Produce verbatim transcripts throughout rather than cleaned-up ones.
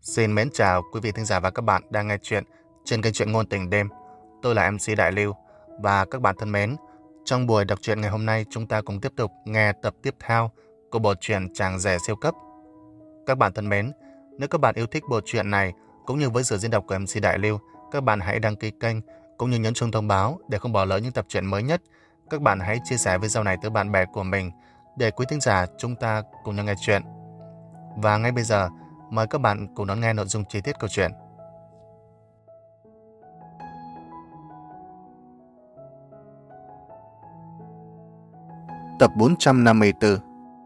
Xin mến chào quý vị thính giả và các bạn đang nghe chuyện trên kênh truyện ngôn tình đêm. Tôi là em xê Đại Lưu và các bạn thân mến, trong buổi đọc truyện ngày hôm nay chúng ta cùng tiếp tục nghe tập tiếp theo của bộ truyện Chàng rể siêu cấp. Các bạn thân mến, nếu các bạn yêu thích bộ truyện này cũng như với sự diễn đọc của em xê Đại Lưu, các bạn hãy đăng ký kênh cũng như nhấn chuông thông báo để không bỏ lỡ những tập truyện mới nhất. Các bạn hãy chia sẻ video này tới bạn bè của mình để quý thính giả chúng ta cùng nhau nghe chuyện. Và ngay bây giờ, mời các bạn cùng đón nghe nội dung chi tiết câu chuyện. Tập bốn trăm năm mươi tư.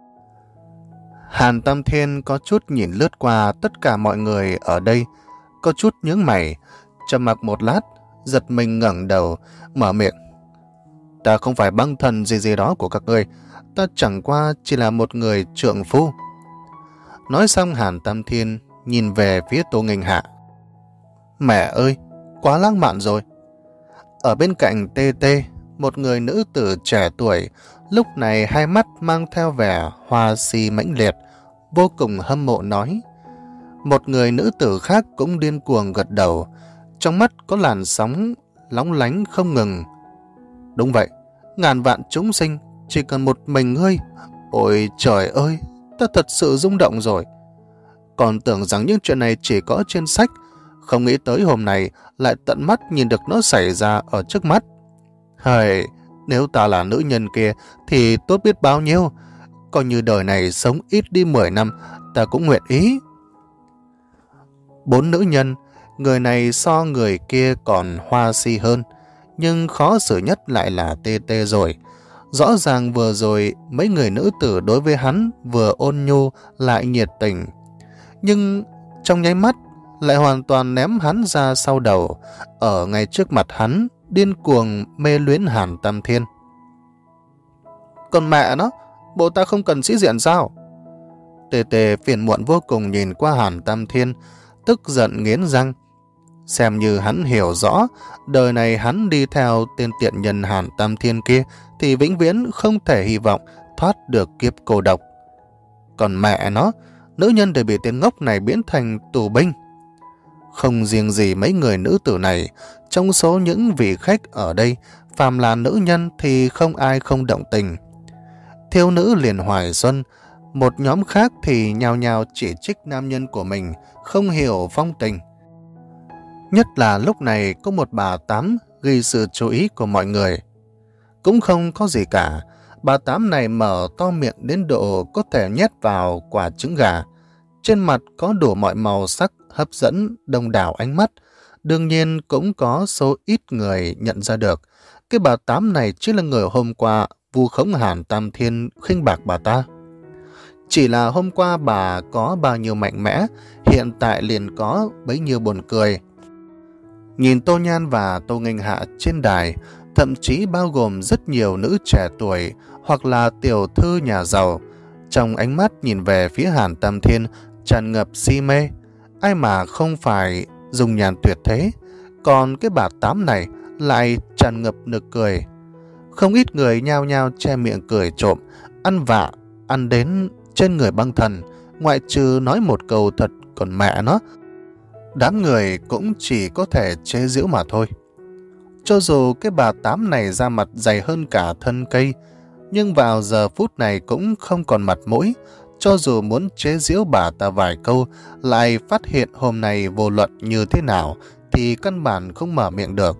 Hàn Tam Thiên có chút nhìn lướt qua tất cả mọi người ở đây, có chút nhướng mày, trầm mặc một lát, giật mình ngẩng đầu, mở miệng. Ta không phải băng thần gì gì đó của các ngươi, ta chẳng qua chỉ là một người trượng phu. Nói xong Hàn Tam Thiên nhìn về phía Tô Nghênh Hạ. Mẹ ơi, quá lãng mạn rồi. Ở bên cạnh Tê Tê, một người nữ tử trẻ tuổi, lúc này hai mắt mang theo vẻ hoa si mãnh liệt, vô cùng hâm mộ nói. Một người nữ tử khác cũng điên cuồng gật đầu, trong mắt có làn sóng lóng lánh không ngừng. Đúng vậy, ngàn vạn chúng sinh, chỉ cần một mình ngươi. Ôi trời ơi, ta thật sự rung động rồi. Còn tưởng rằng những chuyện này chỉ có trên sách, không nghĩ tới hôm nay lại tận mắt nhìn được nó xảy ra ở trước mắt. Hời, nếu ta là nữ nhân kia thì tốt biết bao nhiêu. Coi như đời này sống ít đi mười năm, ta cũng nguyện ý. Bốn nữ nhân, người này so người kia còn hoa si hơn, nhưng khó xử nhất lại là Tê Tê rồi. Rõ ràng vừa rồi mấy người nữ tử đối với hắn vừa ôn nhu lại nhiệt tình, nhưng trong nháy mắt lại hoàn toàn ném hắn ra sau đầu, ở ngay trước mặt hắn điên cuồng mê luyến Hàn Tam Thiên. Còn mẹ nó, bộ ta không cần sĩ diện sao? Tê Tê phiền muộn vô cùng nhìn qua Hàn Tam Thiên, tức giận nghiến răng. Xem như hắn hiểu rõ, đời này hắn đi theo tên tiện nhân Hàn Tam Thiên kia thì vĩnh viễn không thể hy vọng thoát được kiếp cô độc. Còn mẹ nó, nữ nhân đều bị tên ngốc này biến thành tù binh. Không riêng gì mấy người nữ tử này, trong số những vị khách ở đây, phàm là nữ nhân thì không ai không động tình. Thiếu nữ liền Hoài Xuân, một nhóm khác thì nhao nhao chỉ trích nam nhân của mình không hiểu phong tình. Nhất là lúc này có một bà Tám gây sự chú ý của mọi người. Cũng không có gì cả, bà Tám này mở to miệng đến độ có thể nhét vào quả trứng gà. Trên mặt có đủ mọi màu sắc hấp dẫn đông đảo ánh mắt. Đương nhiên cũng có số ít người nhận ra được cái bà Tám này chính là người hôm qua vu khống Hàn Tam Thiên khinh bạc bà ta. Chỉ là hôm qua bà có bao nhiêu mạnh mẽ, hiện tại liền có bấy nhiêu buồn cười. Nhìn Tô Nhan và Tô Nghênh Hạ trên đài, thậm chí bao gồm rất nhiều nữ trẻ tuổi hoặc là tiểu thư nhà giàu, trong ánh mắt nhìn về phía Hàn Tam Thiên tràn ngập si mê. Ai mà không phải dùng nhàn tuyệt thế, còn cái bà Tám này lại tràn ngập nực cười. Không ít người nhao nhao che miệng cười trộm, ăn vạ, ăn đến trên người băng thần, ngoại trừ nói một câu thật còn mẹ nó. Đám người cũng chỉ có thể chế giễu mà thôi. Cho dù cái bà Tám này da mặt dày hơn cả thân cây, nhưng vào giờ phút này cũng không còn mặt mũi. Cho dù muốn chế giễu bà ta vài câu, lại phát hiện hôm nay vô luận như thế nào thì căn bản không mở miệng được.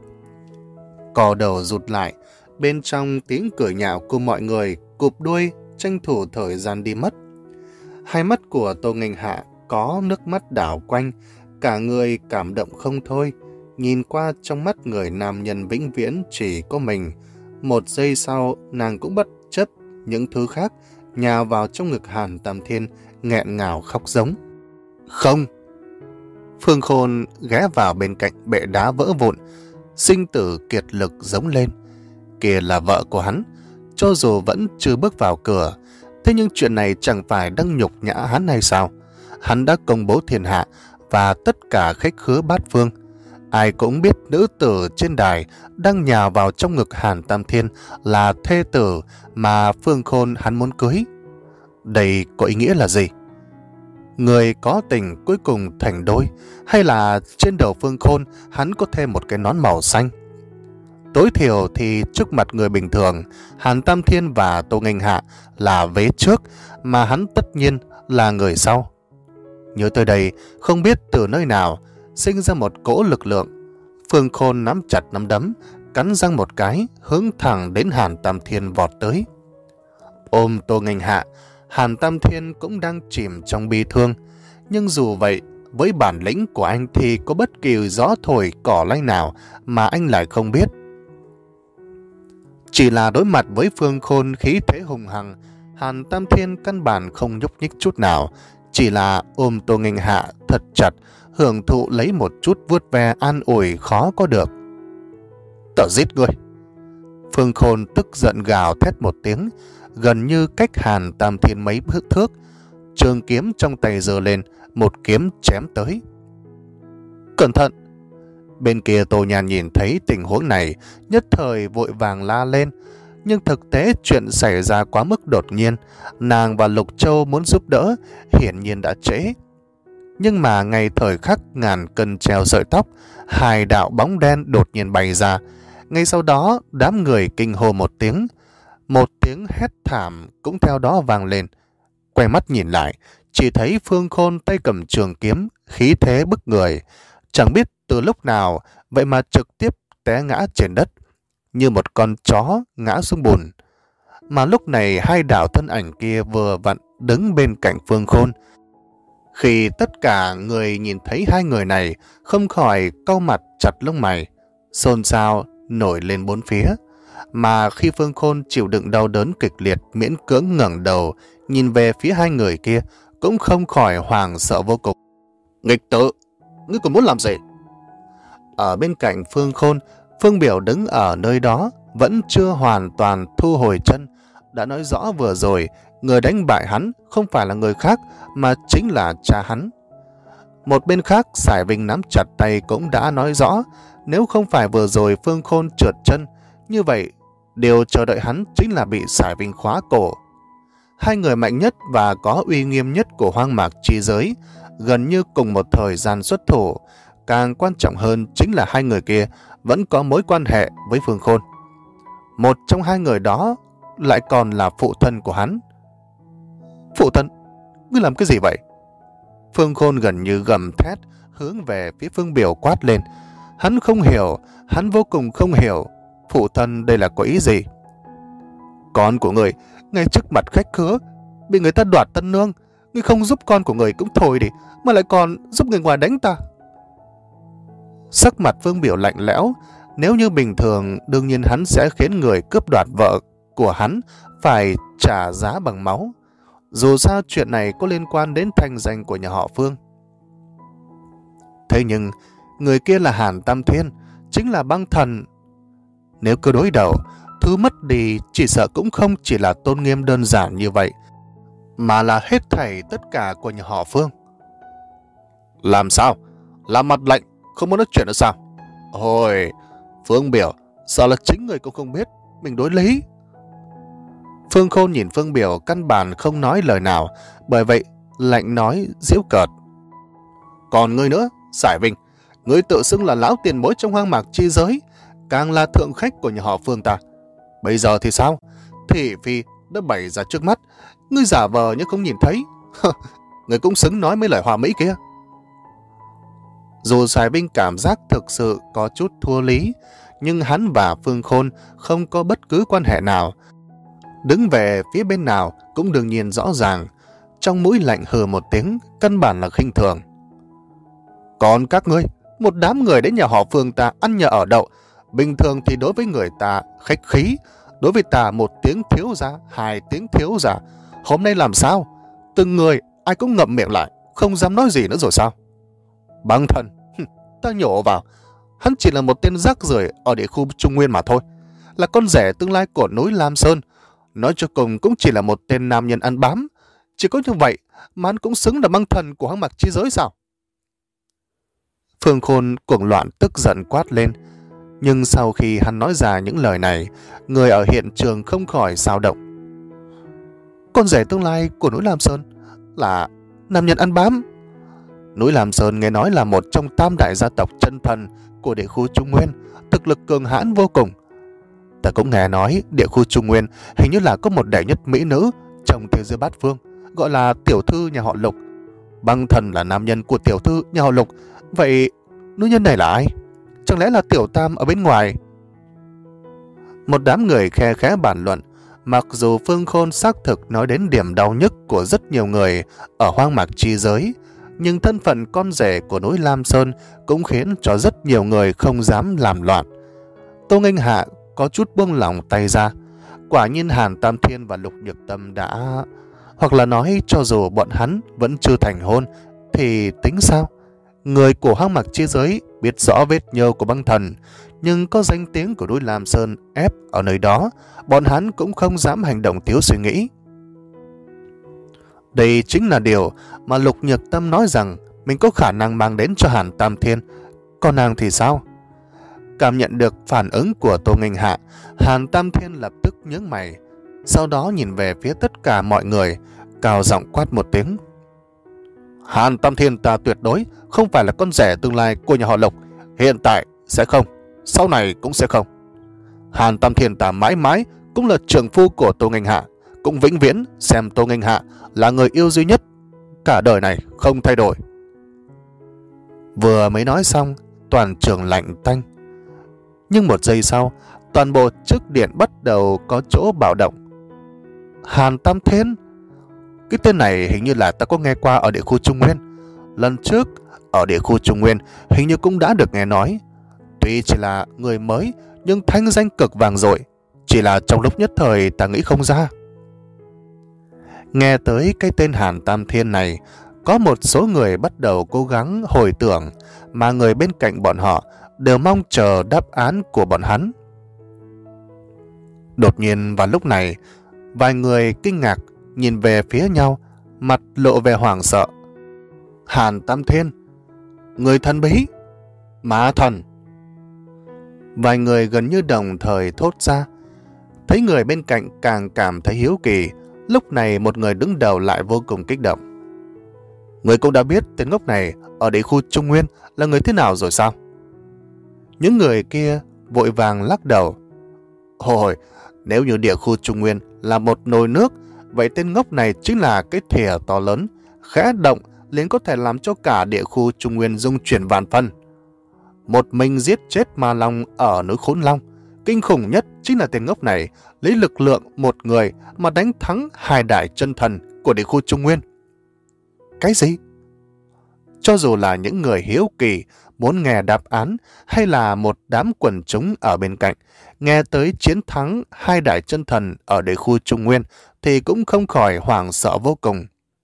Cò đầu rụt lại, bên trong tiếng cười nhạo của mọi người cụp đuôi, tranh thủ thời gian đi mất. Hai mắt của Tô Nghênh Hạ có nước mắt đảo quanh, cả người cảm động không thôi. Nhìn qua trong mắt người nam nhân vĩnh viễn chỉ có mình. Một giây sau, nàng cũng bất chấp những thứ khác, nhào vào trong ngực Hàn Tam Thiên, nghẹn ngào khóc giống. Không! Phương Khôn ghé vào bên cạnh bệ đá vỡ vụn, sinh tử kiệt lực giống lên. Kìa là vợ của hắn, cho dù vẫn chưa bước vào cửa, thế nhưng chuyện này chẳng phải đang nhục nhã hắn hay sao? Hắn đã công bố thiên hạ và tất cả khách khứa bát phương. Ai cũng biết nữ tử trên đài đang nhào vào trong ngực Hàn Tam Thiên là thê tử mà Phương Khôn hắn muốn cưới. Đây có ý nghĩa là gì? Người có tình cuối cùng thành đôi, hay là trên đầu Phương Khôn hắn có thêm một cái nón màu xanh? Tối thiểu thì trước mặt người bình thường, Hàn Tam Thiên và Tô Nghênh Hạ là vế trước, mà hắn tất nhiên là người sau. Nhớ tới đây, không biết từ nơi nào sinh ra một cỗ lực lượng. Phương Khôn nắm chặt nắm đấm, cắn răng một cái, hướng thẳng đến Hàn Tam Thiên vọt tới. Ôm Tô Nghênh Hạ, Hàn Tam Thiên cũng đang chìm trong bi thương. Nhưng dù vậy, với bản lĩnh của anh thì có bất kỳ gió thổi cỏ lay nào mà anh lại không biết. Chỉ là đối mặt với Phương Khôn khí thế hùng hằng, Hàn Tam Thiên căn bản không nhúc nhích chút nào, chỉ là ôm Tô Nghênh Hạ thật chặt, hưởng thụ lấy một chút vuốt ve an ủi khó có được. Tớ giết ngươi! Phương Khôn tức giận gào thét một tiếng, gần như cách Hàn Tam Thiên mấy bước thước, trường kiếm trong tay giơ lên, một kiếm chém tới. Cẩn thận! Bên kia Tô Nhan nhìn thấy tình huống này, nhất thời vội vàng la lên. Nhưng thực tế chuyện xảy ra quá mức đột nhiên, nàng và Lục Châu muốn giúp đỡ, hiển nhiên đã trễ. Nhưng mà ngay thời khắc ngàn cân treo sợi tóc, hai đạo bóng đen đột nhiên bay ra. Ngay sau đó, đám người kinh hô một tiếng. Một tiếng hét thảm cũng theo đó vang lên. Quay mắt nhìn lại, chỉ thấy Phương Khôn tay cầm trường kiếm, khí thế bức người. Chẳng biết từ lúc nào, vậy mà trực tiếp té ngã trên đất, như một con chó ngã xuống bùn. Mà lúc này hai đạo thân ảnh kia vừa vặn đứng bên cạnh Phương Khôn. Khi tất cả người nhìn thấy hai người này, không khỏi cau mặt chặt lông mày, xôn xao nổi lên bốn phía. Mà khi Phương Khôn chịu đựng đau đớn kịch liệt, miễn cưỡng ngẩng đầu nhìn về phía hai người kia, cũng không khỏi hoảng sợ vô cùng. Nghịch tử, ngươi còn muốn làm gì? Ở bên cạnh Phương Khôn, Phương Biểu đứng ở nơi đó, vẫn chưa hoàn toàn thu hồi chân. Đã nói rõ vừa rồi, người đánh bại hắn không phải là người khác, mà chính là cha hắn. Một bên khác, Sải Vinh nắm chặt tay cũng đã nói rõ, nếu không phải vừa rồi Phương Khôn trượt chân, như vậy điều chờ đợi hắn chính là bị Sải Vinh khóa cổ. Hai người mạnh nhất và có uy nghiêm nhất của hoang mạc chi giới, gần như cùng một thời gian xuất thủ. Càng quan trọng hơn chính là hai người kia vẫn có mối quan hệ với Phương Khôn. Một trong hai người đó lại còn là phụ thân của hắn. Phụ thân? Ngươi làm cái gì vậy? Phương Khôn gần như gầm thét, hướng về phía Phương Biểu quát lên. Hắn không hiểu, hắn vô cùng không hiểu, phụ thân đây là có ý gì? Con của người, ngay trước mặt khách khứa, bị người ta đoạt tân nương, ngươi không giúp con của người cũng thôi đi, mà lại còn giúp người ngoài đánh ta. Sắc mặt Phương Biểu lạnh lẽo, nếu như bình thường đương nhiên hắn sẽ khiến người cướp đoạt vợ của hắn phải trả giá bằng máu. Dù sao chuyện này có liên quan đến thanh danh của nhà họ Phương. Thế nhưng, người kia là Hàn Tam Thiên, chính là băng thần. Nếu cứ đối đầu, thứ mất đi chỉ sợ cũng không chỉ là tôn nghiêm đơn giản như vậy, mà là hết thảy tất cả của nhà họ Phương. Làm sao? Làm mặt lạnh, không muốn nói chuyện nữa sao? Ôi, Phương Biểu, sao là chính người cũng không biết, mình đối lý. Phương Khôn nhìn Phương Biểu căn bản không nói lời nào, bởi vậy lạnh nói giễu cợt. Còn ngươi nữa, Sải Vinh, ngươi tự xưng là lão tiền bối trong hoang mạc chi giới, càng là thượng khách của nhà họ Phương ta. Bây giờ thì sao? Thị phi đã bày ra trước mắt, ngươi giả vờ như không nhìn thấy. Ngươi cũng xứng nói mấy lời hoa mỹ kia. Dù Sải Vinh cảm giác thực sự có chút thua lý, nhưng hắn và Phương Khôn không có bất cứ quan hệ nào. Đứng về phía bên nào cũng đương nhiên rõ ràng, trong mũi lạnh hừ một tiếng, căn bản là khinh thường. Còn các ngươi, một đám người đến nhà họ Phương ta ăn nhờ ở đậu, bình thường thì đối với người ta khách khí, đối với ta một tiếng thiếu gia, hai tiếng thiếu gia. Hôm nay làm sao? Từng người ai cũng ngậm miệng lại, không dám nói gì nữa rồi sao? Băng thần, ta nhổ vào, hắn chỉ là một tên rác rưởi ở địa khu Trung Nguyên mà thôi, là con rể tương lai của núi Lam Sơn. Nói cho cùng cũng chỉ là một tên nam nhân ăn bám. Chỉ có như vậy mà hắn cũng xứng là băng thần của hoang mạc chi giới sao? Phương Khôn cuồng loạn tức giận quát lên. Nhưng sau khi hắn nói ra những lời này, người ở hiện trường không khỏi xao động. Con rể tương lai của núi Lam Sơn là nam nhân ăn bám. Núi Lam Sơn nghe nói là một trong tam đại gia tộc chân thần của địa khu Trung Nguyên, thực lực cường hãn vô cùng. Ta cũng nghe nói địa khu Trung Nguyên hình như là có một đệ nhất mỹ nữ trong thế giới bát phương, gọi là tiểu thư nhà họ Lục. Băng thần là nam nhân của tiểu thư nhà họ Lục. Vậy nữ nhân này là ai? Chẳng lẽ là Tiểu Tam ở bên ngoài? Một đám người khe khẽ bàn luận. Mặc dù Phương Khôn xác thực nói đến điểm đau nhức của rất nhiều người ở hoang mạc chi giới, nhưng thân phận con rể của núi Lam Sơn cũng khiến cho rất nhiều người không dám làm loạn. Tô Nghênh Hạ có chút buông lỏng tay ra. Quả nhiên Hàn Tam Thiên và Lục Nhược Tâm đã... Hoặc là nói cho dù bọn hắn vẫn chưa thành hôn thì tính sao? Người của hoang mạc chi giới biết rõ vết nhơ của băng thần, nhưng có danh tiếng của núi Lam Sơn ép ở nơi đó, bọn hắn cũng không dám hành động thiếu suy nghĩ. Đây chính là điều mà Lục Nhược Tâm nói rằng mình có khả năng mang đến cho Hàn Tam Thiên. Còn nàng thì sao? Cảm nhận được phản ứng của Tô Nghênh Hạ, Hàn Tam Thiên lập tức nhướng mày, sau đó nhìn về phía tất cả mọi người, cao giọng quát một tiếng. Hàn Tam Thiên ta tuyệt đối không phải là con rể tương lai của nhà họ Lục. Hiện tại sẽ không, sau này cũng sẽ không. Hàn Tam Thiên ta mãi mãi cũng là trưởng phu của Tô Nghênh Hạ, cũng vĩnh viễn xem Tô Nghênh Hạ là người yêu duy nhất, cả đời này không thay đổi. Vừa mới nói xong, toàn trường lạnh tanh. Nhưng một giây sau, toàn bộ chức điện bắt đầu có chỗ bạo động. Hàn Tam Thiên? Cái tên này hình như là ta có nghe qua ở địa khu Trung Nguyên. Lần trước, ở địa khu Trung Nguyên hình như cũng đã được nghe nói. Tuy chỉ là người mới, nhưng thanh danh cực vàng dội. Chỉ là trong lúc nhất thời ta nghĩ không ra. Nghe tới cái tên Hàn Tam Thiên này, có một số người bắt đầu cố gắng hồi tưởng, mà người bên cạnh bọn họ đều mong chờ đáp án của bọn hắn. Đột nhiên vào lúc này, vài người kinh ngạc nhìn về phía nhau, mặt lộ vẻ hoảng sợ. Hàn Tam Thiên, người thần bí, ma thần. Vài người gần như đồng thời thốt ra. Thấy người bên cạnh càng cảm thấy hiếu kỳ. Lúc này một người đứng đầu lại vô cùng kích động. Người cũng đã biết tên ngốc này ở địa khu Trung Nguyên là người thế nào rồi sao? Những người kia vội vàng lắc đầu. Hồi, nếu như địa khu Trung Nguyên là một nồi nước, vậy tên ngốc này chính là cái thìa to lớn, khẽ động liền có thể làm cho cả địa khu Trung Nguyên rung chuyển vạn phân. Một mình giết chết ma long ở núi Khốn Long. Kinh khủng nhất chính là tên ngốc này lấy lực lượng một người mà đánh thắng hai đại chân thần của địa khu Trung Nguyên. Cái gì? Cho dù là những người hiếu kỳ muốn nghe đáp án, hay là một đám quần chúng ở bên cạnh nghe tới chiến thắng hai đại chân thần ở địa khu Trung Nguyên thì cũng không khỏi hoảng sợ vô cùng.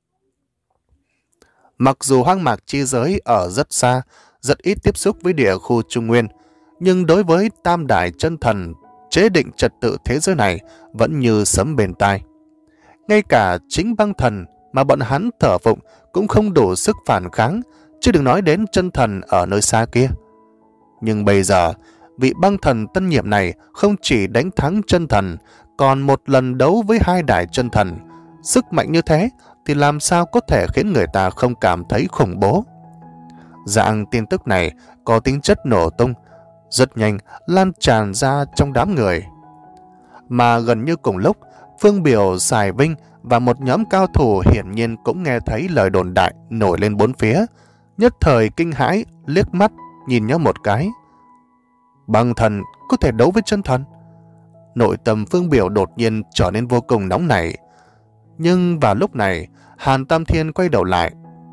Mặc dù hoang mạc chi giới ở rất xa, rất ít tiếp xúc với địa khu Trung Nguyên, nhưng đối với tam đại chân thần chế định trật tự thế giới này vẫn như sấm bên tai. Ngay cả chính băng thần mà bọn hắn thờ phụng cũng không đủ sức phản kháng, chứ đừng nói đến chân thần ở nơi xa kia. Nhưng bây giờ, vị băng thần tân nhiệm này không chỉ đánh thắng chân thần, còn một lần đấu với hai đại chân thần. Sức mạnh như thế thì làm sao có thể khiến người ta không cảm thấy khủng bố. Dạng tin tức này có tính chất nổ tung, rất nhanh lan tràn ra trong đám người. Mà gần như cùng lúc, Phương Biểu, Sài Vinh và một nhóm cao thủ hiển nhiên cũng nghe thấy lời đồn đại nổi lên bốn phía, nhất thời kinh hãi liếc mắt nhìn nhau một cái. Băng thần có thể đấu với chân thần? Nội tâm Phương Biểu đột nhiên trở nên vô cùng nóng nảy. Nhưng vào lúc này, Hàn Tam Thiên quay đầu lại.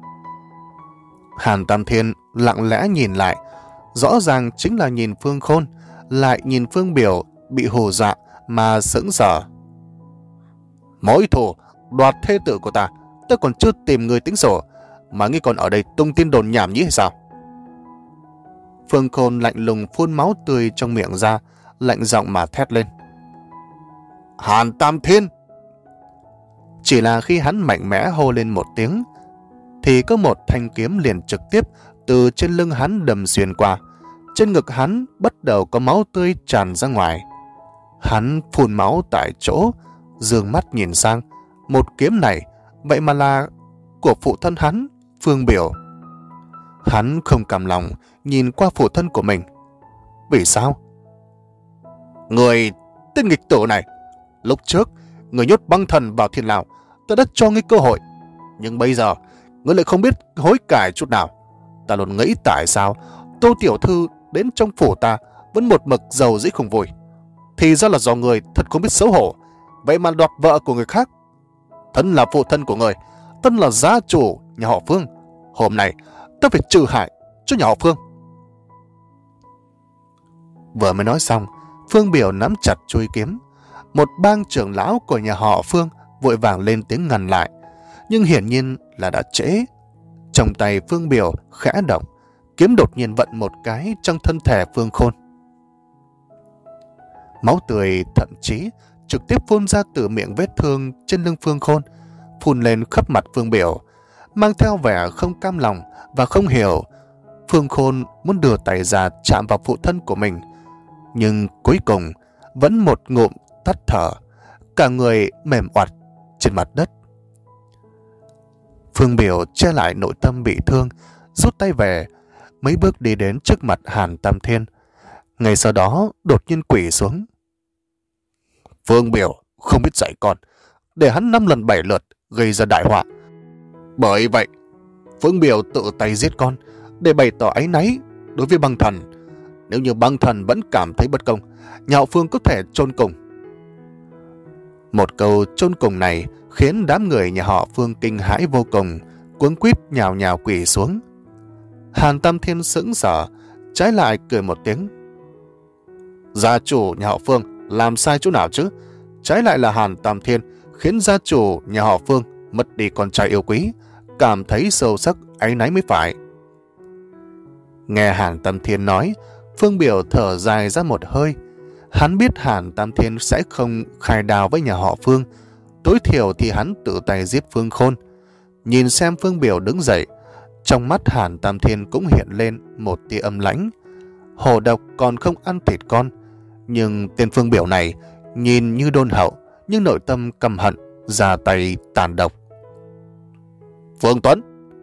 Hàn Tam Thiên lặng lẽ nhìn lại, rõ ràng chính là nhìn Phương Khôn, lại nhìn Phương Biểu bị hù dọa mà sững sờ. Mối thù đoạt thê tử của ta, ta còn chưa tìm người tính sổ, mà ngươi còn ở đây tung tin đồn nhảm nhí hay sao? Phương Khôn lạnh lùng phun máu tươi trong miệng ra, lạnh giọng mà thét lên. Hàn Tam Thiên! Chỉ là khi hắn mạnh mẽ hô lên một tiếng, thì có một thanh kiếm liền trực tiếp từ trên lưng hắn đâm xuyên qua. Trên ngực hắn bắt đầu có máu tươi tràn ra ngoài. Hắn phun máu tại chỗ, dương mắt nhìn sang. Một kiếm này, vậy mà là của phụ thân hắn, Phương Biểu. Hắn không cam lòng nhìn qua phụ thân của mình. Vì sao? Người tên nghịch tử này, lúc trước người nhốt băng thần vào thiên lao, ta đã cho ngươi cơ hội, nhưng bây giờ ngươi lại không biết hối cải chút nào. Ta luôn nghĩ tại sao Tô tiểu thư đến trong phủ ta vẫn một mực giàu dĩ không vui. Thì ra là do người thật không biết xấu hổ, vậy mà đoạt vợ của người khác. Thân là phụ thân của người, thân là gia chủ nhà họ Phương, hôm nay ta phải trừ hại cho nhà họ Phương. Vừa mới nói xong, Phương Biểu nắm chặt chuôi kiếm. Một bang trưởng lão của nhà họ Phương vội vàng lên tiếng ngăn lại, nhưng hiển nhiên là đã trễ. Trong tay Phương Biểu khẽ động, kiếm đột nhiên vận một cái trong thân thể Phương Khôn. Máu tươi thậm chí trực tiếp phun ra từ miệng vết thương trên lưng Phương Khôn, phun lên khắp mặt Phương Biểu, mang theo vẻ không cam lòng và không hiểu. Phương Khôn muốn đưa tay ra chạm vào phụ thân của mình, nhưng cuối cùng vẫn một ngụm tắt thở, cả người mềm oặt trên mặt đất. Phương Biểu che lại nội tâm bị thương, rút tay về, mấy bước đi đến trước mặt Hàn Tam Thiên. Ngay sau đó đột nhiên quỳ xuống. Phương Biểu không biết dạy con, để hắn năm lần bảy lượt gây ra đại họa. Bởi vậy Phương Biểu tự tay giết con để bày tỏ áy náy đối với băng thần. Nếu như băng thần vẫn cảm thấy bất công, nhà họ Phương có thể chôn cùng. Một câu chôn cùng này khiến đám người nhà họ Phương kinh hãi vô cùng, cuống quýt nhào nhào quỳ xuống. Hàn Tam Thiên sững sờ, trái lại cười một tiếng. Gia chủ nhà họ Phương làm sai chỗ nào chứ? Trái lại là Hàn Tam Thiên khiến gia chủ nhà họ Phương mất đi con trai yêu quý, cảm thấy sâu sắc áy náy mới phải. Nghe Hàn Tam Thiên nói, Phương Biểu thở dài ra một hơi. Hắn biết Hàn Tam Thiên sẽ không khai đao với nhà họ Phương, tối thiểu thì hắn tự tay giết Phương Khôn. Nhìn xem Phương Biểu đứng dậy, trong mắt Hàn Tam Thiên cũng hiện lên một tia âm lãnh. Hổ độc còn không ăn thịt con, nhưng tên Phương Biểu này nhìn như đôn hậu, nhưng nội tâm căm hận, ra tay tàn độc. Phương Tuấn!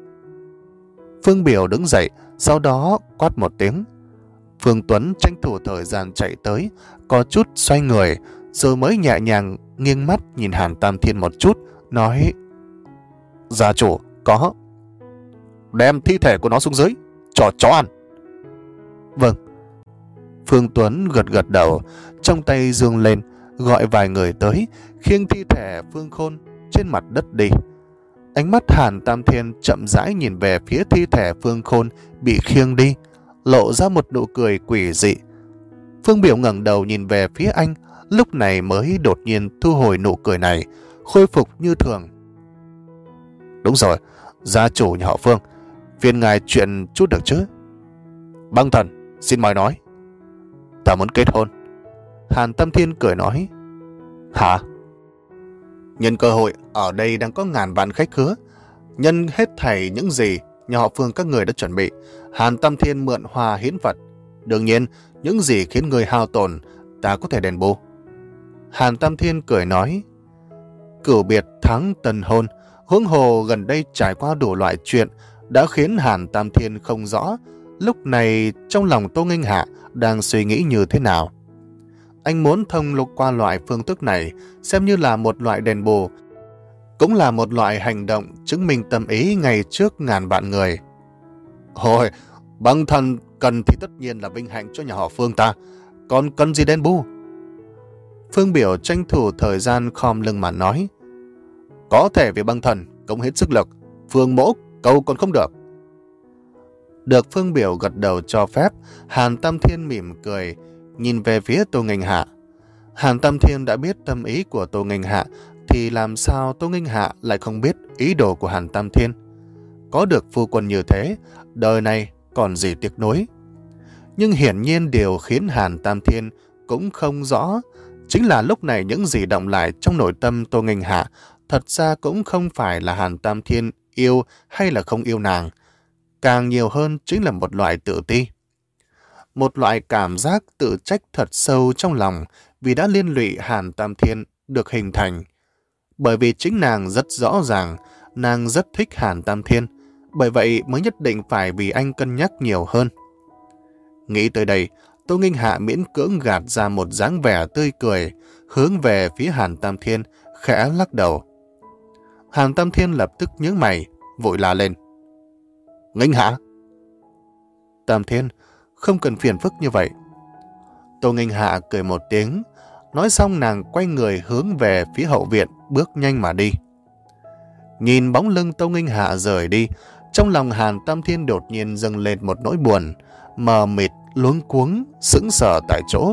Phương Biểu đứng dậy, sau đó quát một tiếng. Phương Tuấn tranh thủ thời gian chạy tới, có chút xoay người, rồi mới nhẹ nhàng nghiêng mắt nhìn Hàn Tam Thiên một chút, nói: Gia chủ, có. Đem thi thể của nó xuống dưới, cho chó ăn. Vâng. Phương Tuấn gật gật đầu, trong tay giương lên, gọi vài người tới, khiêng thi thể Phương Khôn trên mặt đất đi. Ánh mắt Hàn Tam Thiên chậm rãi nhìn về phía thi thể Phương Khôn bị khiêng đi, lộ ra một nụ cười quỷ dị. Phương Biểu ngẩng đầu nhìn về phía anh, lúc này mới đột nhiên thu hồi nụ cười này, khôi phục như thường. Đúng rồi, gia chủ nhà họ Phương, phiền ngài chuyện chút được chứ? Băng thần, xin mời nói. Ta muốn kết hôn. Hàn Tam Thiên cười nói. Hả? Nhân cơ hội ở đây đang có ngàn vạn khách khứa, nhân hết thảy những gì nhà họ Phương các người đã chuẩn bị, Hàn Tam Thiên mượn hoa hiến vật. Đương nhiên, những gì khiến người hao tổn, ta có thể đền bù. Hàn Tam Thiên cười nói. Cửu biệt thắng tân hôn, huống hồ gần đây trải qua đủ loại chuyện đã khiến Hàn Tam Thiên không rõ lúc này trong lòng Tô Nghênh Hạ đang suy nghĩ như thế nào. Anh muốn thông lục qua loại phương thức này xem như là một loại đền bù, cũng là một loại hành động chứng minh tâm ý ngay trước ngàn vạn người. Hồi, băng thần cần thì tất nhiên là vinh hạnh cho nhà họ Phương ta, còn cần gì đền bù? Phương Biểu tranh thủ thời gian khom lưng mà nói. Có thể vì băng thần cống hết sức lực, Phương mỗ cầu còn không được. Được Phương Biểu gật đầu cho phép, Hàn Tam Thiên mỉm cười, nhìn về phía Tô Nghênh Hạ. Hàn Tam Thiên đã biết tâm ý của Tô Nghênh Hạ, thì làm sao Tô Nghênh Hạ lại không biết ý đồ của Hàn Tam Thiên? Có được phu quân như thế, đời này còn gì tiếc nuối. Nhưng hiển nhiên điều khiến Hàn Tam Thiên cũng không rõ, chính là lúc này những gì động lại trong nội tâm Tô Nghênh Hạ thật ra cũng không phải là Hàn Tam Thiên yêu hay là không yêu nàng. Càng nhiều hơn chính là một loại tự ti. Một loại cảm giác tự trách thật sâu trong lòng vì đã liên lụy Hàn Tam Thiên được hình thành. Bởi vì chính nàng rất rõ ràng nàng rất thích Hàn Tam Thiên, bởi vậy mới nhất định phải vì anh cân nhắc nhiều hơn. Nghĩ tới đây, Tô Nghênh Hạ miễn cưỡng gạt ra một dáng vẻ tươi cười, hướng về phía Hàn Tam Thiên, khẽ lắc đầu. Hàn Tam Thiên lập tức nhướng mày, vội la lên. Nghênh Hạ! Tam Thiên, không cần phiền phức như vậy. Tô Nghênh Hạ cười một tiếng, nói xong nàng quay người hướng về phía hậu viện, bước nhanh mà đi. Nhìn bóng lưng Tô Nghênh Hạ rời đi, trong lòng Hàn Tam Thiên đột nhiên dâng lên một nỗi buồn, mờ mịt, luống cuống, sững sờ tại chỗ.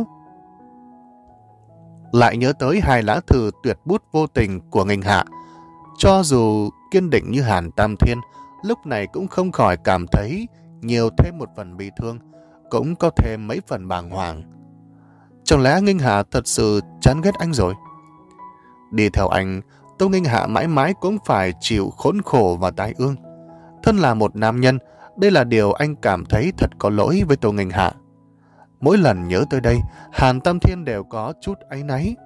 Lại nhớ tới hai lá thư tuyệt bút vô tình của Nghênh Hạ, cho dù kiên định như Hàn Tam Thiên, lúc này cũng không khỏi cảm thấy nhiều thêm một phần bi thương, cũng có thêm mấy phần bàng hoàng. Chẳng lẽ Nghênh Hạ thật sự chán ghét anh rồi? Đi theo anh, Tô Nghênh Hạ mãi mãi cũng phải chịu khốn khổ và tai ương. Thân là một nam nhân, đây là điều anh cảm thấy thật có lỗi với Tô Nghênh Hạ. Mỗi lần nhớ tới đây, Hàn Tam Thiên đều có chút áy náy.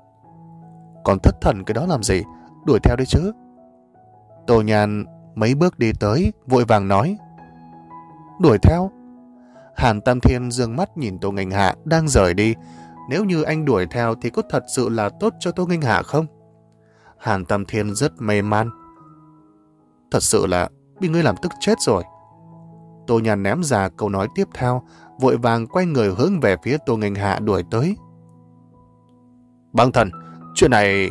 Còn thất thần cái đó làm gì? Đuổi theo đi chứ. Tô Nhan mấy bước đi tới, vội vàng nói. Đuổi theo? Hàn Tam Thiên dương mắt nhìn Tô Nghênh Hạ đang rời đi. Nếu như anh đuổi theo thì có thật sự là tốt cho Tô Nghênh Hạ không? Hàn Tam Thiên rất mê man. Thật sự là bị ngươi làm tức chết rồi. Tô Nhan ném ra câu nói tiếp theo, vội vàng quay người hướng về phía Tô Nghênh Hạ đuổi tới. Băng thần, chuyện này...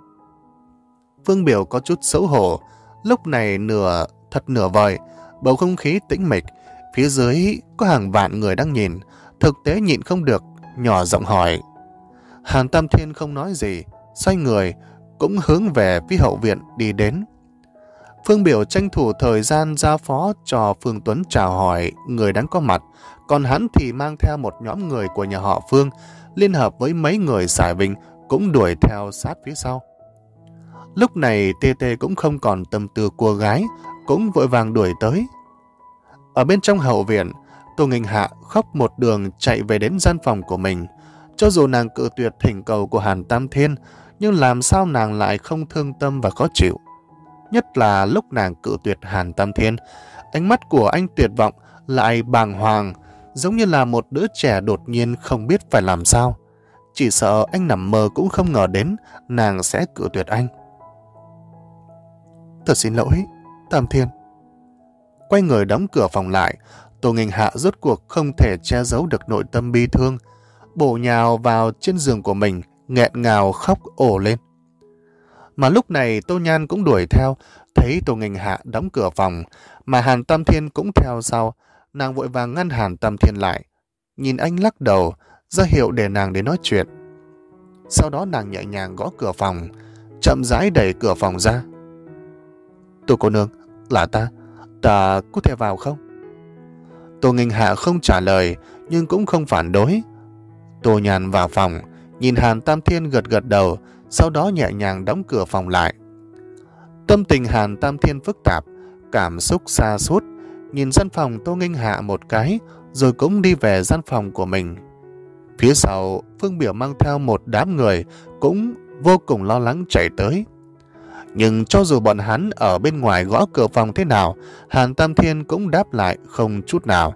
Phương Biểu có chút xấu hổ, lúc này nửa thật nửa vời, bầu không khí tĩnh mịch, phía dưới có hàng vạn người đang nhìn, thực tế nhịn không được, nhỏ giọng hỏi. Hàn Tam Thiên không nói gì, xoay người, cũng hướng về phía hậu viện đi đến. Phương Biểu tranh thủ thời gian giao phó cho Phương Tuấn chào hỏi người đang có mặt, còn hắn thì mang theo một nhóm người của nhà họ Phương, liên hợp với mấy người xài vinh cũng đuổi theo sát phía sau. Lúc này Tê Tê cũng không còn tâm tư cua gái, cũng vội vàng đuổi tới. Ở bên trong hậu viện, Tô Nghênh Hạ khóc một đường chạy về đến gian phòng của mình. Cho dù nàng cự tuyệt thỉnh cầu của Hàn Tam Thiên, nhưng làm sao nàng lại không thương tâm và khó chịu. Nhất là lúc nàng cự tuyệt Hàn Tam Thiên, ánh mắt của anh tuyệt vọng lại bàng hoàng, giống như là một đứa trẻ đột nhiên không biết phải làm sao. Chỉ sợ anh nằm mơ cũng không ngờ đến nàng sẽ cự tuyệt anh. Thật xin lỗi, Tam Thiên. Quay người đóng cửa phòng lại, Tô Nghênh Hạ rốt cuộc không thể che giấu được nội tâm bi thương, bổ nhào vào trên giường của mình, nghẹn ngào khóc ồ lên. Mà lúc này Tô Nhan cũng đuổi theo, thấy Tô Nghênh Hạ đóng cửa phòng, mà Hàn Tam Thiên cũng theo sau. Nàng vội vàng ngăn Hàn Tam Thiên lại, nhìn anh lắc đầu, ra hiệu để nàng đến nói chuyện. Sau đó nàng nhẹ nhàng gõ cửa phòng, chậm rãi đẩy cửa phòng ra. Tô cô nương, là ta, ta có thể vào không? Tô Nghênh Hạ không trả lời, nhưng cũng không phản đối. Tô Nhan vào phòng, nhìn Hàn Tam Thiên gật gật đầu, sau đó nhẹ nhàng đóng cửa phòng lại. Tâm tình Hàn Tam Thiên phức tạp, cảm xúc sa sút, nhìn gian phòng Tô Nghênh Hạ một cái, rồi cũng đi về gian phòng của mình. Phía sau, Phương Biểu mang theo một đám người, cũng vô cùng lo lắng chạy tới. Nhưng cho dù bọn hắn ở bên ngoài gõ cửa phòng thế nào, Hàn Tam Thiên cũng đáp lại không chút nào.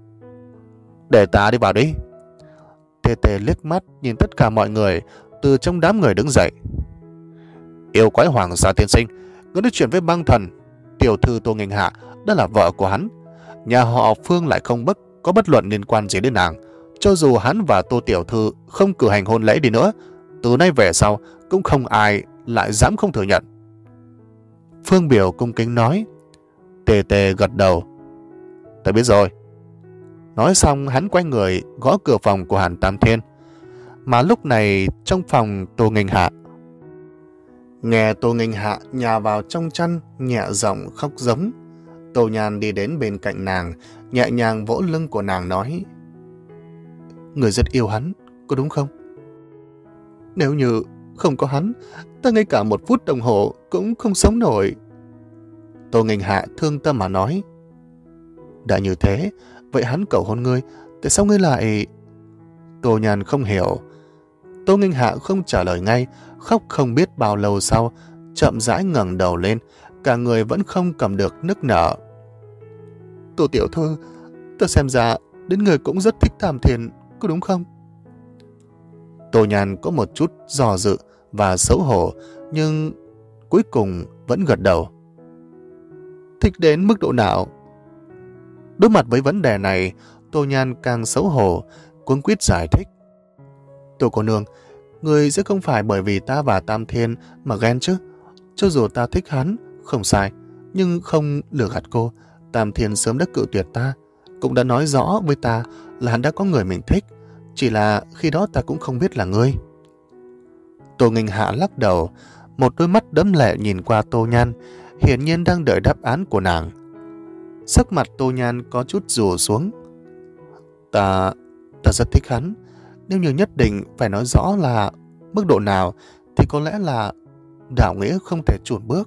Để ta đi vào đi. Tê Tê liếc mắt nhìn tất cả mọi người, từ trong đám người đứng dậy. Yêu quái hoàng gia tiên sinh, ngươi nói chuyện với băng thần. Tiểu thư Tô Nghênh Hạ đã là vợ của hắn. Nhà họ Phương lại không bất có bất luận liên quan gì đến nàng. Cho dù hắn và Tô tiểu thư không cử hành hôn lễ đi nữa, từ nay về sau cũng không ai lại dám không thừa nhận. Phương Biểu cung kính nói. Tê Tê gật đầu. Ta biết rồi. Nói xong hắn quay người gõ cửa phòng của Hàn Tam Thiên. Mà lúc này trong phòng Tô Nghênh Hạ, nghe Tô Nghênh Hạ nhào vào trong chăn, nhẹ giọng khóc giống. Tô Nhan đi đến bên cạnh nàng, nhẹ nhàng vỗ lưng của nàng nói. Người rất yêu hắn, có đúng không? Nếu như không có hắn, ta ngay cả một phút đồng hồ cũng không sống nổi. Tô Nghênh Hạ thương tâm mà nói. Đã như thế, vậy hắn cầu hôn ngươi, tại sao ngươi lại... Tô Nhan không hiểu. Tô Nghênh Hạ không trả lời ngay, khóc không biết bao lâu sau, chậm rãi ngẩng đầu lên, cả người vẫn không cầm được nức nở. Tô tiểu thư, ta xem ra đến người cũng rất thích Tam Thiên, có đúng không? Tô Nhan có một chút do dự và xấu hổ, nhưng cuối cùng vẫn gật đầu. Thích đến mức độ nào? Đối mặt với vấn đề này, Tô Nhan càng xấu hổ, cuống quýt giải thích. Tô cô nương, người sẽ không phải bởi vì ta và Tam Thiên mà ghen chứ? Cho dù ta thích hắn, không sai, nhưng không lừa gạt cô. Tam Thiên sớm đã cự tuyệt ta, cũng đã nói rõ với ta là hắn đã có người mình thích, chỉ là khi đó ta cũng không biết là ngươi. Tô Nghênh Hạ lắc đầu, một đôi mắt đẫm lệ nhìn qua Tô Nhan, hiển nhiên đang đợi đáp án của nàng. Sắc mặt Tô Nhan có chút rủ xuống. Ta, ta rất thích hắn. Nếu như nhất định phải nói rõ là mức độ nào, thì có lẽ là đạo nghĩa không thể chùn bước.